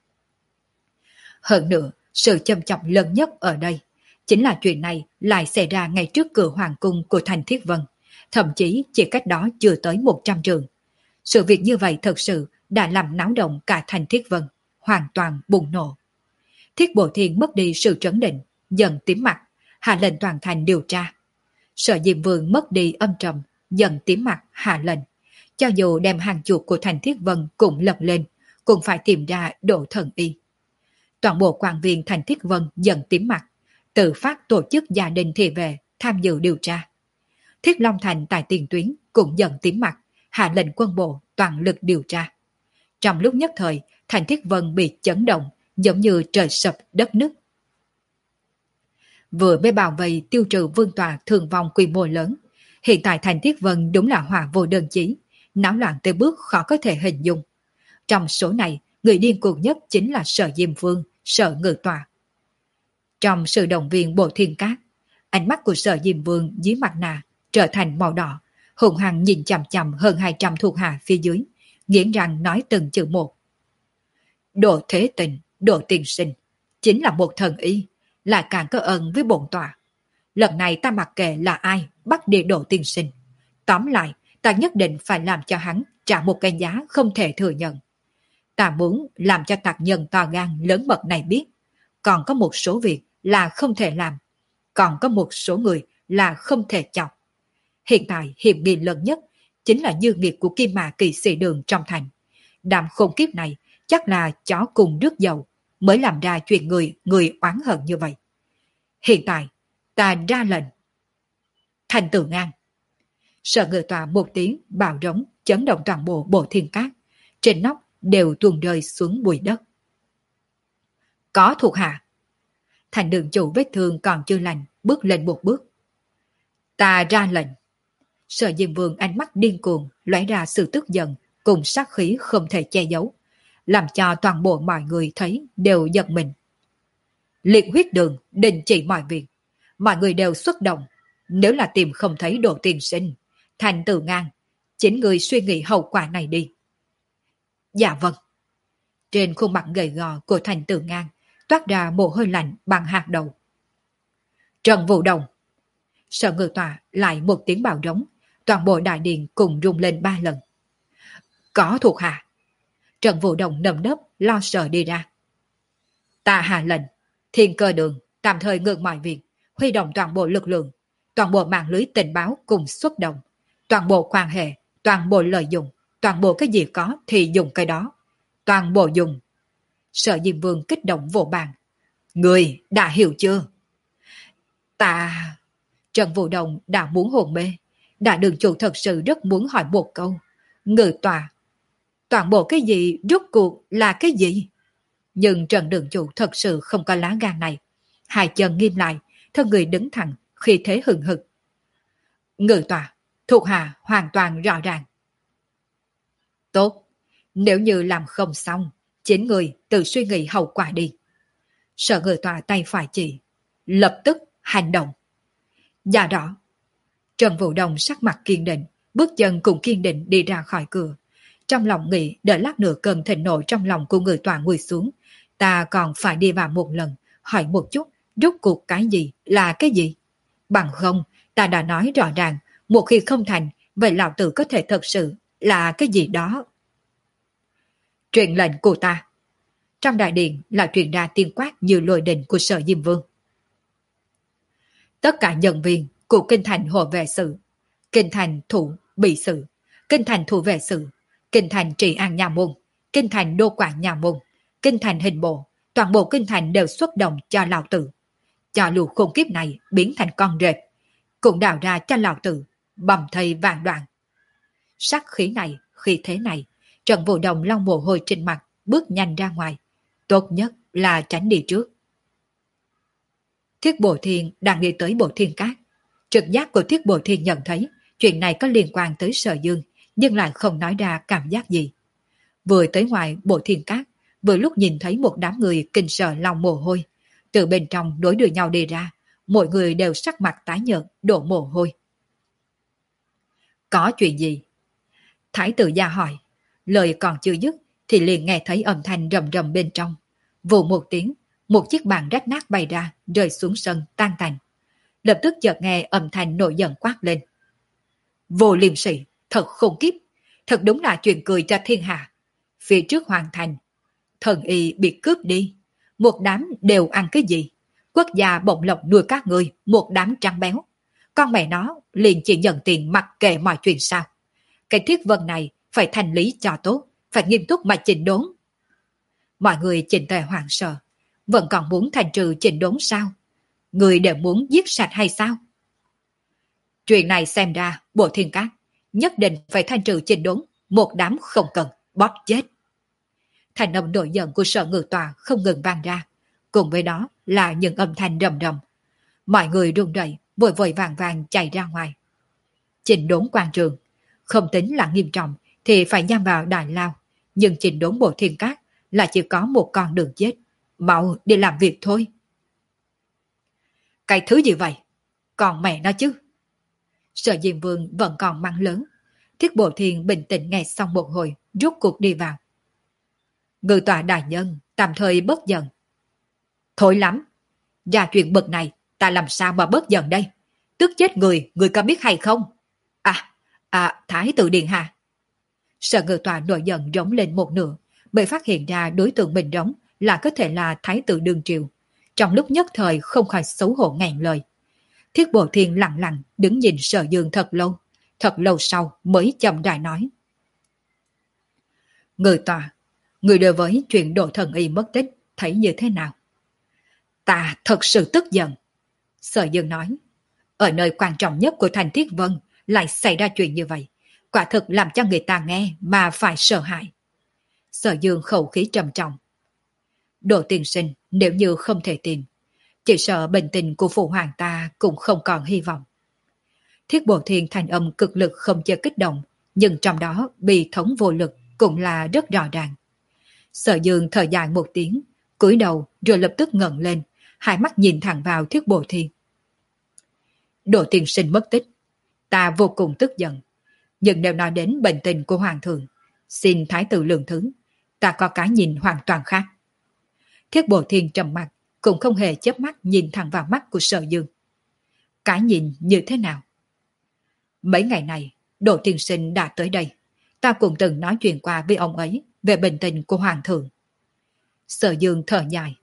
Speaker 1: Hơn nữa, sự châm trọng lớn nhất ở đây chính là chuyện này lại xảy ra ngay trước cửa hoàng cung của Thành Thiết Vân, thậm chí chỉ cách đó chưa tới một trăm trường. Sự việc như vậy thật sự đã làm náo động cả Thành Thiết Vân, hoàn toàn bùng nổ. Thiết Bộ Thiên mất đi sự trấn định, dần tím mặt, hạ lệnh toàn thành điều tra. Sở Diêm Vương mất đi âm trầm, dần tím mặt, hạ lệnh. Cho dù đem hàng chuột của Thành Thiết Vân cũng lật lên, cũng phải tìm ra Đỗ Thần Y. Toàn bộ quan viên Thành Thiết Vân dần tím mặt, tự phát tổ chức gia đình thị vệ tham dự điều tra. Thiết Long Thành tại tiền tuyến cũng dần tím mặt, hạ lệnh quân bộ toàn lực điều tra. Trong lúc nhất thời, Thành Thiết Vân bị chấn động, giống như trời sập đất nứt. Vừa mới bảo vệ tiêu trừ vương tòa thương vong quy mô lớn, hiện tại Thành Thiết Vân đúng là hỏa vô đơn chí, náo loạn tới bước khó có thể hình dung. Trong số này, người điên cuồng nhất chính là Sở Diêm Vương, Sở Ngự Tòa. Trong sự động viên Bộ Thiên Cát, ánh mắt của Sở Diêm Vương dưới mặt nạ trở thành màu đỏ, hùng hăng nhìn chằm chằm hơn hai trăm thuộc hạ phía dưới, nghiến răng nói từng chữ một. Đỗ Thế Tình, Đỗ Tiên Sinh, chính là một thần y, lại càng có ơn với bổn tòa. Lần này ta mặc kệ là ai bắt đi Đỗ Tiên Sinh. Tóm lại, ta nhất định phải làm cho hắn trả một cái giá không thể thừa nhận. Ta muốn làm cho tặc nhân to gan lớn mật này biết, còn có một số việc là không thể làm, còn có một số người là không thể chọc. Hiện tại hiểm nghi lớn nhất chính là dư nghiệp của Kim Mã Kỵ Sĩ Đường trong thành. Đám khốn kiếp này chắc là chó cùng rước dầu mới làm ra chuyện người người oán hận như vậy. Hiện tại ta ra lệnh. Thành Tử Ngang. Sở Ngự Tòa một tiếng bạo rống chấn động toàn bộ Bộ Thiên Cát, trên nóc đều tuôn rơi xuống bụi đất. Có thuộc hạ. Thành Đường chủ vết thương còn chưa lành bước lên một bước. Ta ra lệnh. Sở Diêm Vương ánh mắt điên cuồng lóe ra sự tức giận cùng sát khí không thể che giấu, làm cho toàn bộ mọi người thấy đều giật mình. Liệt huyết đường đình chỉ mọi việc, mọi người đều xuất động. Nếu là tìm không thấy Đỗ Tiên Sinh, Thành Tử Ngang, chính người suy nghĩ hậu quả này đi. Dạ vâng. Trên khuôn mặt gầy gò của Thành Tử Ngang toát ra mồ hôi lạnh bằng hạt đầu. Trần Vũ Đồng. Sở Ngự Tòa lại một tiếng bạo rống, toàn bộ đại điện cùng rung lên ba lần. Có thuộc hạ. Trần Vũ Đồng nầm nấp lo sợ đi ra. Ta hạ lệnh, Thiên Cơ Đường tạm thời ngừng mọi việc, huy động toàn bộ lực lượng, toàn bộ mạng lưới tình báo cùng xuất động, toàn bộ quan hệ, toàn bộ lợi dụng, toàn bộ cái gì có thì dùng cái đó, toàn bộ dùng. Sở Diêm Vương kích động vỗ bàn. Người đã hiểu chưa? Ta... Trần Vũ Đồng đã muốn hồn mê, Đại đường chủ thật sự rất muốn hỏi một câu. Ngự tòa, toàn bộ cái gì rốt cuộc là cái gì? Nhưng Trần đường chủ thật sự không có lá gan này. Hai chân nghiêm lại, thân người đứng thẳng, khi thế hừng hực. Ngự tòa, thuộc hạ hoàn toàn rõ ràng. Tốt, nếu như làm không xong, chính người tự suy nghĩ hậu quả đi. Sở Ngự tòa tay phải chỉ, lập tức hành động. Dạ rõ. Trần Vũ Đồng sắc mặt kiên định, bước chân cũng kiên định đi ra khỏi cửa. Trong lòng nghĩ đợi lát nữa cần thịnh nộ trong lòng của người tòa nguôi xuống. Ta còn phải đi vào một lần, hỏi một chút, rốt cuộc cái gì là cái gì? Bằng không, ta đã nói rõ ràng, một khi không thành, vậy lão tử có thể thật sự là cái gì đó. Truyền lệnh của ta. Trong đại điện là truyền ra tiếng quát như lôi đình của Sở Diêm Vương. Tất cả nhân viên của kinh thành hộ vệ sự, kinh thành thủ bị sự, kinh thành thủ vệ sự, kinh thành trị an nhà môn, kinh thành đô quản nhà môn, kinh thành hình bộ, toàn bộ kinh thành đều xuất động cho lão tử. Cho lũ khôn kiếp này biến thành con rệp, cũng đào ra cho lão tử, bầm thây vạn đoạn. Sắc khí này, khí thế này, Trần Vũ Đồng lau mồ hôi trên mặt, bước nhanh ra ngoài. Tốt nhất là tránh đi trước. Thiết Bộ Thiên đang đi tới Bộ Thiên Cát. Trực giác của Thiết Bộ Thiên nhận thấy chuyện này có liên quan tới Sở Dương, nhưng lại không nói ra cảm giác gì. Vừa tới ngoài Bộ Thiên Cát, vừa lúc nhìn thấy một đám người kinh sợ lòng mồ hôi. Từ bên trong đối đuổi nhau đi ra, mọi người đều sắc mặt tái nhợt, đổ mồ hôi. Có chuyện gì? Thái tử gia hỏi. Lời còn chưa dứt thì liền nghe thấy âm thanh rầm rầm bên trong. Vù một tiếng, một chiếc bàn rách nát bay ra, rơi xuống sân tan tành. Lập tức chợt nghe âm thanh nổi giận quát lên. Vô liêm sỉ, thật khủng khiếp, thật đúng là chuyện cười cho thiên hạ. Phía trước hoàn thành, thần y bị cướp đi, một đám đều ăn cái gì? Quốc gia bỗng lộc nuôi các người, một đám trắng béo. Con mẹ nó liền chỉ nhận tiền mặc kệ mọi chuyện sao? Cái Thiết Vân này phải thành lý cho tốt, phải nghiêm túc mà chỉnh đốn. Mọi người chỉnh tề hoảng sợ, vẫn còn muốn thành trừ chỉnh đốn sao? Người đều muốn giết sạch hay sao? Chuyện này xem ra Bộ Thiên Cát nhất định phải thanh trừ chỉnh đốn, một đám không cần, bóp chết. Thành âm nổi giận của Sở Ngự Tòa không ngừng vang ra, cùng với đó là những âm thanh rầm rầm. Mọi người run rẩy, vội vội vàng vàng chạy ra ngoài. Chỉnh đốn quan trường, không tính là nghiêm trọng thì phải giam vào đại lao, nhưng chỉnh đốn Bộ Thiên Cát là chỉ có một con đường chết, mau đi làm việc thôi. Cái thứ gì vậy? Còn mẹ nó chứ. Sở Diêm Vương vẫn còn mắng lớn. Thiết Bộ Thiên bình tĩnh nghe xong một hồi, rút cuộc đi vào. Ngự tòa đại nhân tạm thời bớt giận. Thôi lắm, ra chuyện bực này ta làm sao mà bớt giận đây? Tức chết người, người có biết hay không? À, à, Thái tử điện hạ. Sở Ngự tòa nổi giận rống lên một nửa, bởi phát hiện ra đối tượng mình rống là có thể là Thái tử đương triều. Trong lúc nhất thời không khỏi xấu hổ ngàn lời. Thiết Bộ Thiên lặng lặng đứng nhìn Sở Dương thật lâu, thật lâu sau mới chậm rãi nói. Ngự tòa, người đối với chuyện Đỗ Thần Y mất tích thấy như thế nào? Ta thật sự tức giận. Sở Dương nói, ở nơi quan trọng nhất của thành Thiết Vân lại xảy ra chuyện như vậy, quả thực làm cho người ta nghe mà phải sợ hãi. Sở Dương khẩu khí trầm trọng. Đỗ tiên sinh nếu như không thể tìm, chỉ sợ bệnh tình của phụ hoàng ta cũng không còn hy vọng. Thiết Bộ Thiên thành âm cực lực không chơi kích động, nhưng trong đó bi thống vô lực cũng là rất rõ ràng. Sở Dương thở dài một tiếng, cúi đầu rồi lập tức ngẩng lên, hai mắt nhìn thẳng vào Thiết Bộ Thiên. Đỗ tiên sinh mất tích, ta vô cùng tức giận. Nhưng nếu nói đến bệnh tình của hoàng thượng, xin thái tử lượng thứ, ta có cái nhìn hoàn toàn khác. Thiết Bộ Thiên trầm mặt, cũng không hề chớp mắt nhìn thẳng vào mắt của Sở Dương. Cái nhìn như thế nào? Mấy ngày này, Đỗ tiên sinh đã tới đây. Ta cũng từng nói chuyện qua với ông ấy về bệnh tình của hoàng thượng. Sở Dương thở dài.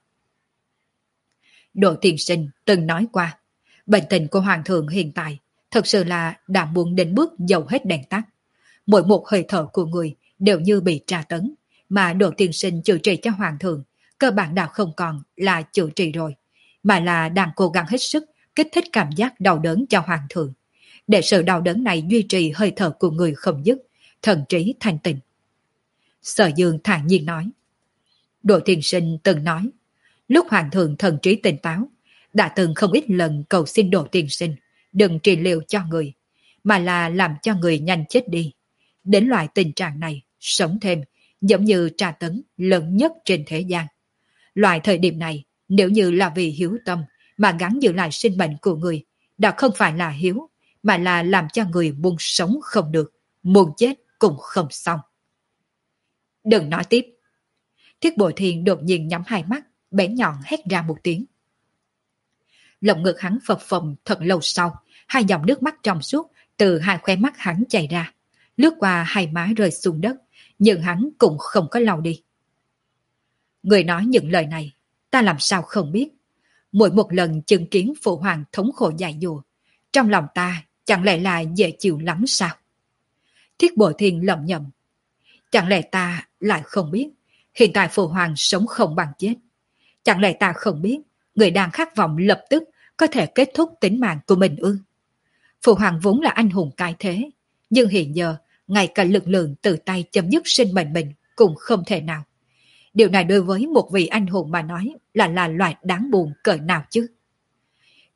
Speaker 1: Đỗ tiên sinh từng nói qua, bệnh tình của hoàng thượng hiện tại thật sự là đã muốn đến bước dầu hết đèn tắt. Mỗi một hơi thở của người đều như bị tra tấn, mà Đỗ tiên sinh chữa trị cho hoàng thượng cơ bản đã không còn là chữa trị rồi, mà là đang cố gắng hết sức kích thích cảm giác đau đớn cho hoàng thượng, để sự đau đớn này duy trì hơi thở của người không dứt, thần trí thanh tịnh. Sở Dương thản nhiên nói. Đỗ tiên sinh từng nói, lúc hoàng thượng thần trí tỉnh táo, đã từng không ít lần cầu xin Đỗ tiên sinh đừng trị liệu cho người, mà là làm cho người nhanh chết đi. Đến loại tình trạng này, sống thêm giống như tra tấn lớn nhất trên thế gian. Loại thời điểm này, nếu như là vì hiếu tâm mà gắn giữ lại sinh mệnh của người, đã không phải là hiếu, mà là làm cho người muốn sống không được, muốn chết cũng không xong. Đừng nói tiếp. Thiết Bộ Thiên đột nhiên nhắm hai mắt, bén nhọn hét ra một tiếng. Lồng ngực hắn phập phồng thật lâu sau, hai dòng nước mắt trong suốt từ hai khóe mắt hắn chảy ra, lướt qua hai má rơi xuống đất, nhưng hắn cũng không có lau đi. Người nói những lời này, ta làm sao không biết. Mỗi một lần chứng kiến phụ hoàng thống khổ dại dùa, trong lòng ta chẳng lẽ là dễ chịu lắm sao? Thiết Bộ Thiên lẩm nhẩm. Chẳng lẽ ta lại không biết, hiện tại phụ hoàng sống không bằng chết. Chẳng lẽ ta không biết, người đang khát vọng lập tức có thể kết thúc tính mạng của mình ư? Phụ hoàng vốn là anh hùng cái thế, nhưng hiện giờ, ngay cả lực lượng tự tay chấm dứt sinh mệnh mình cũng không thể nào. Điều này đối với một vị anh hùng mà nói là là loại đáng buồn cỡ nào chứ?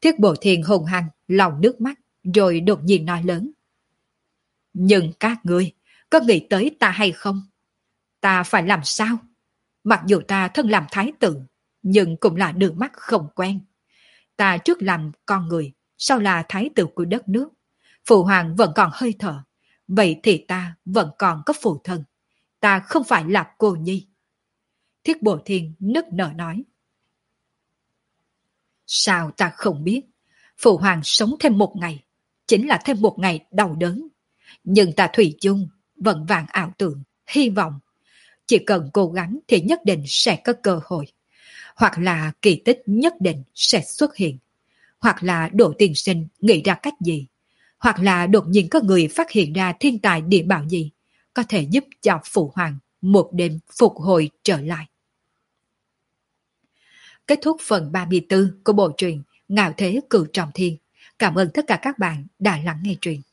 Speaker 1: Thiết Bộ Thiên hùng hăng, lau nước mắt, rồi đột nhiên nói lớn. Nhưng các ngươi, có nghĩ tới ta hay không? Ta phải làm sao? Mặc dù ta thân làm thái tử, nhưng cũng là đường mắt không quen. Ta trước làm con người, sau là thái tử của đất nước. Phụ hoàng vẫn còn hơi thở, vậy thì ta vẫn còn có phụ thân. Ta không phải là cô nhi. Thiết Bộ Thiên nức nở nói. Sao ta không biết? Phụ hoàng sống thêm một ngày, chính là thêm một ngày đau đớn. Nhưng ta thủy chung, vẫn vàng ảo tưởng, hy vọng. Chỉ cần cố gắng thì nhất định sẽ có cơ hội. Hoặc là kỳ tích nhất định sẽ xuất hiện. Hoặc là Đỗ Tiên Sinh nghĩ ra cách gì. Hoặc là đột nhiên có người phát hiện ra thiên tài địa bảo gì, có thể giúp cho phụ hoàng một đêm phục hồi trở lại. Kết thúc phần ba mươi tư của bộ truyện Ngạo Thế Cửu Trọng Thiên. Cảm ơn tất cả các bạn đã lắng nghe truyện.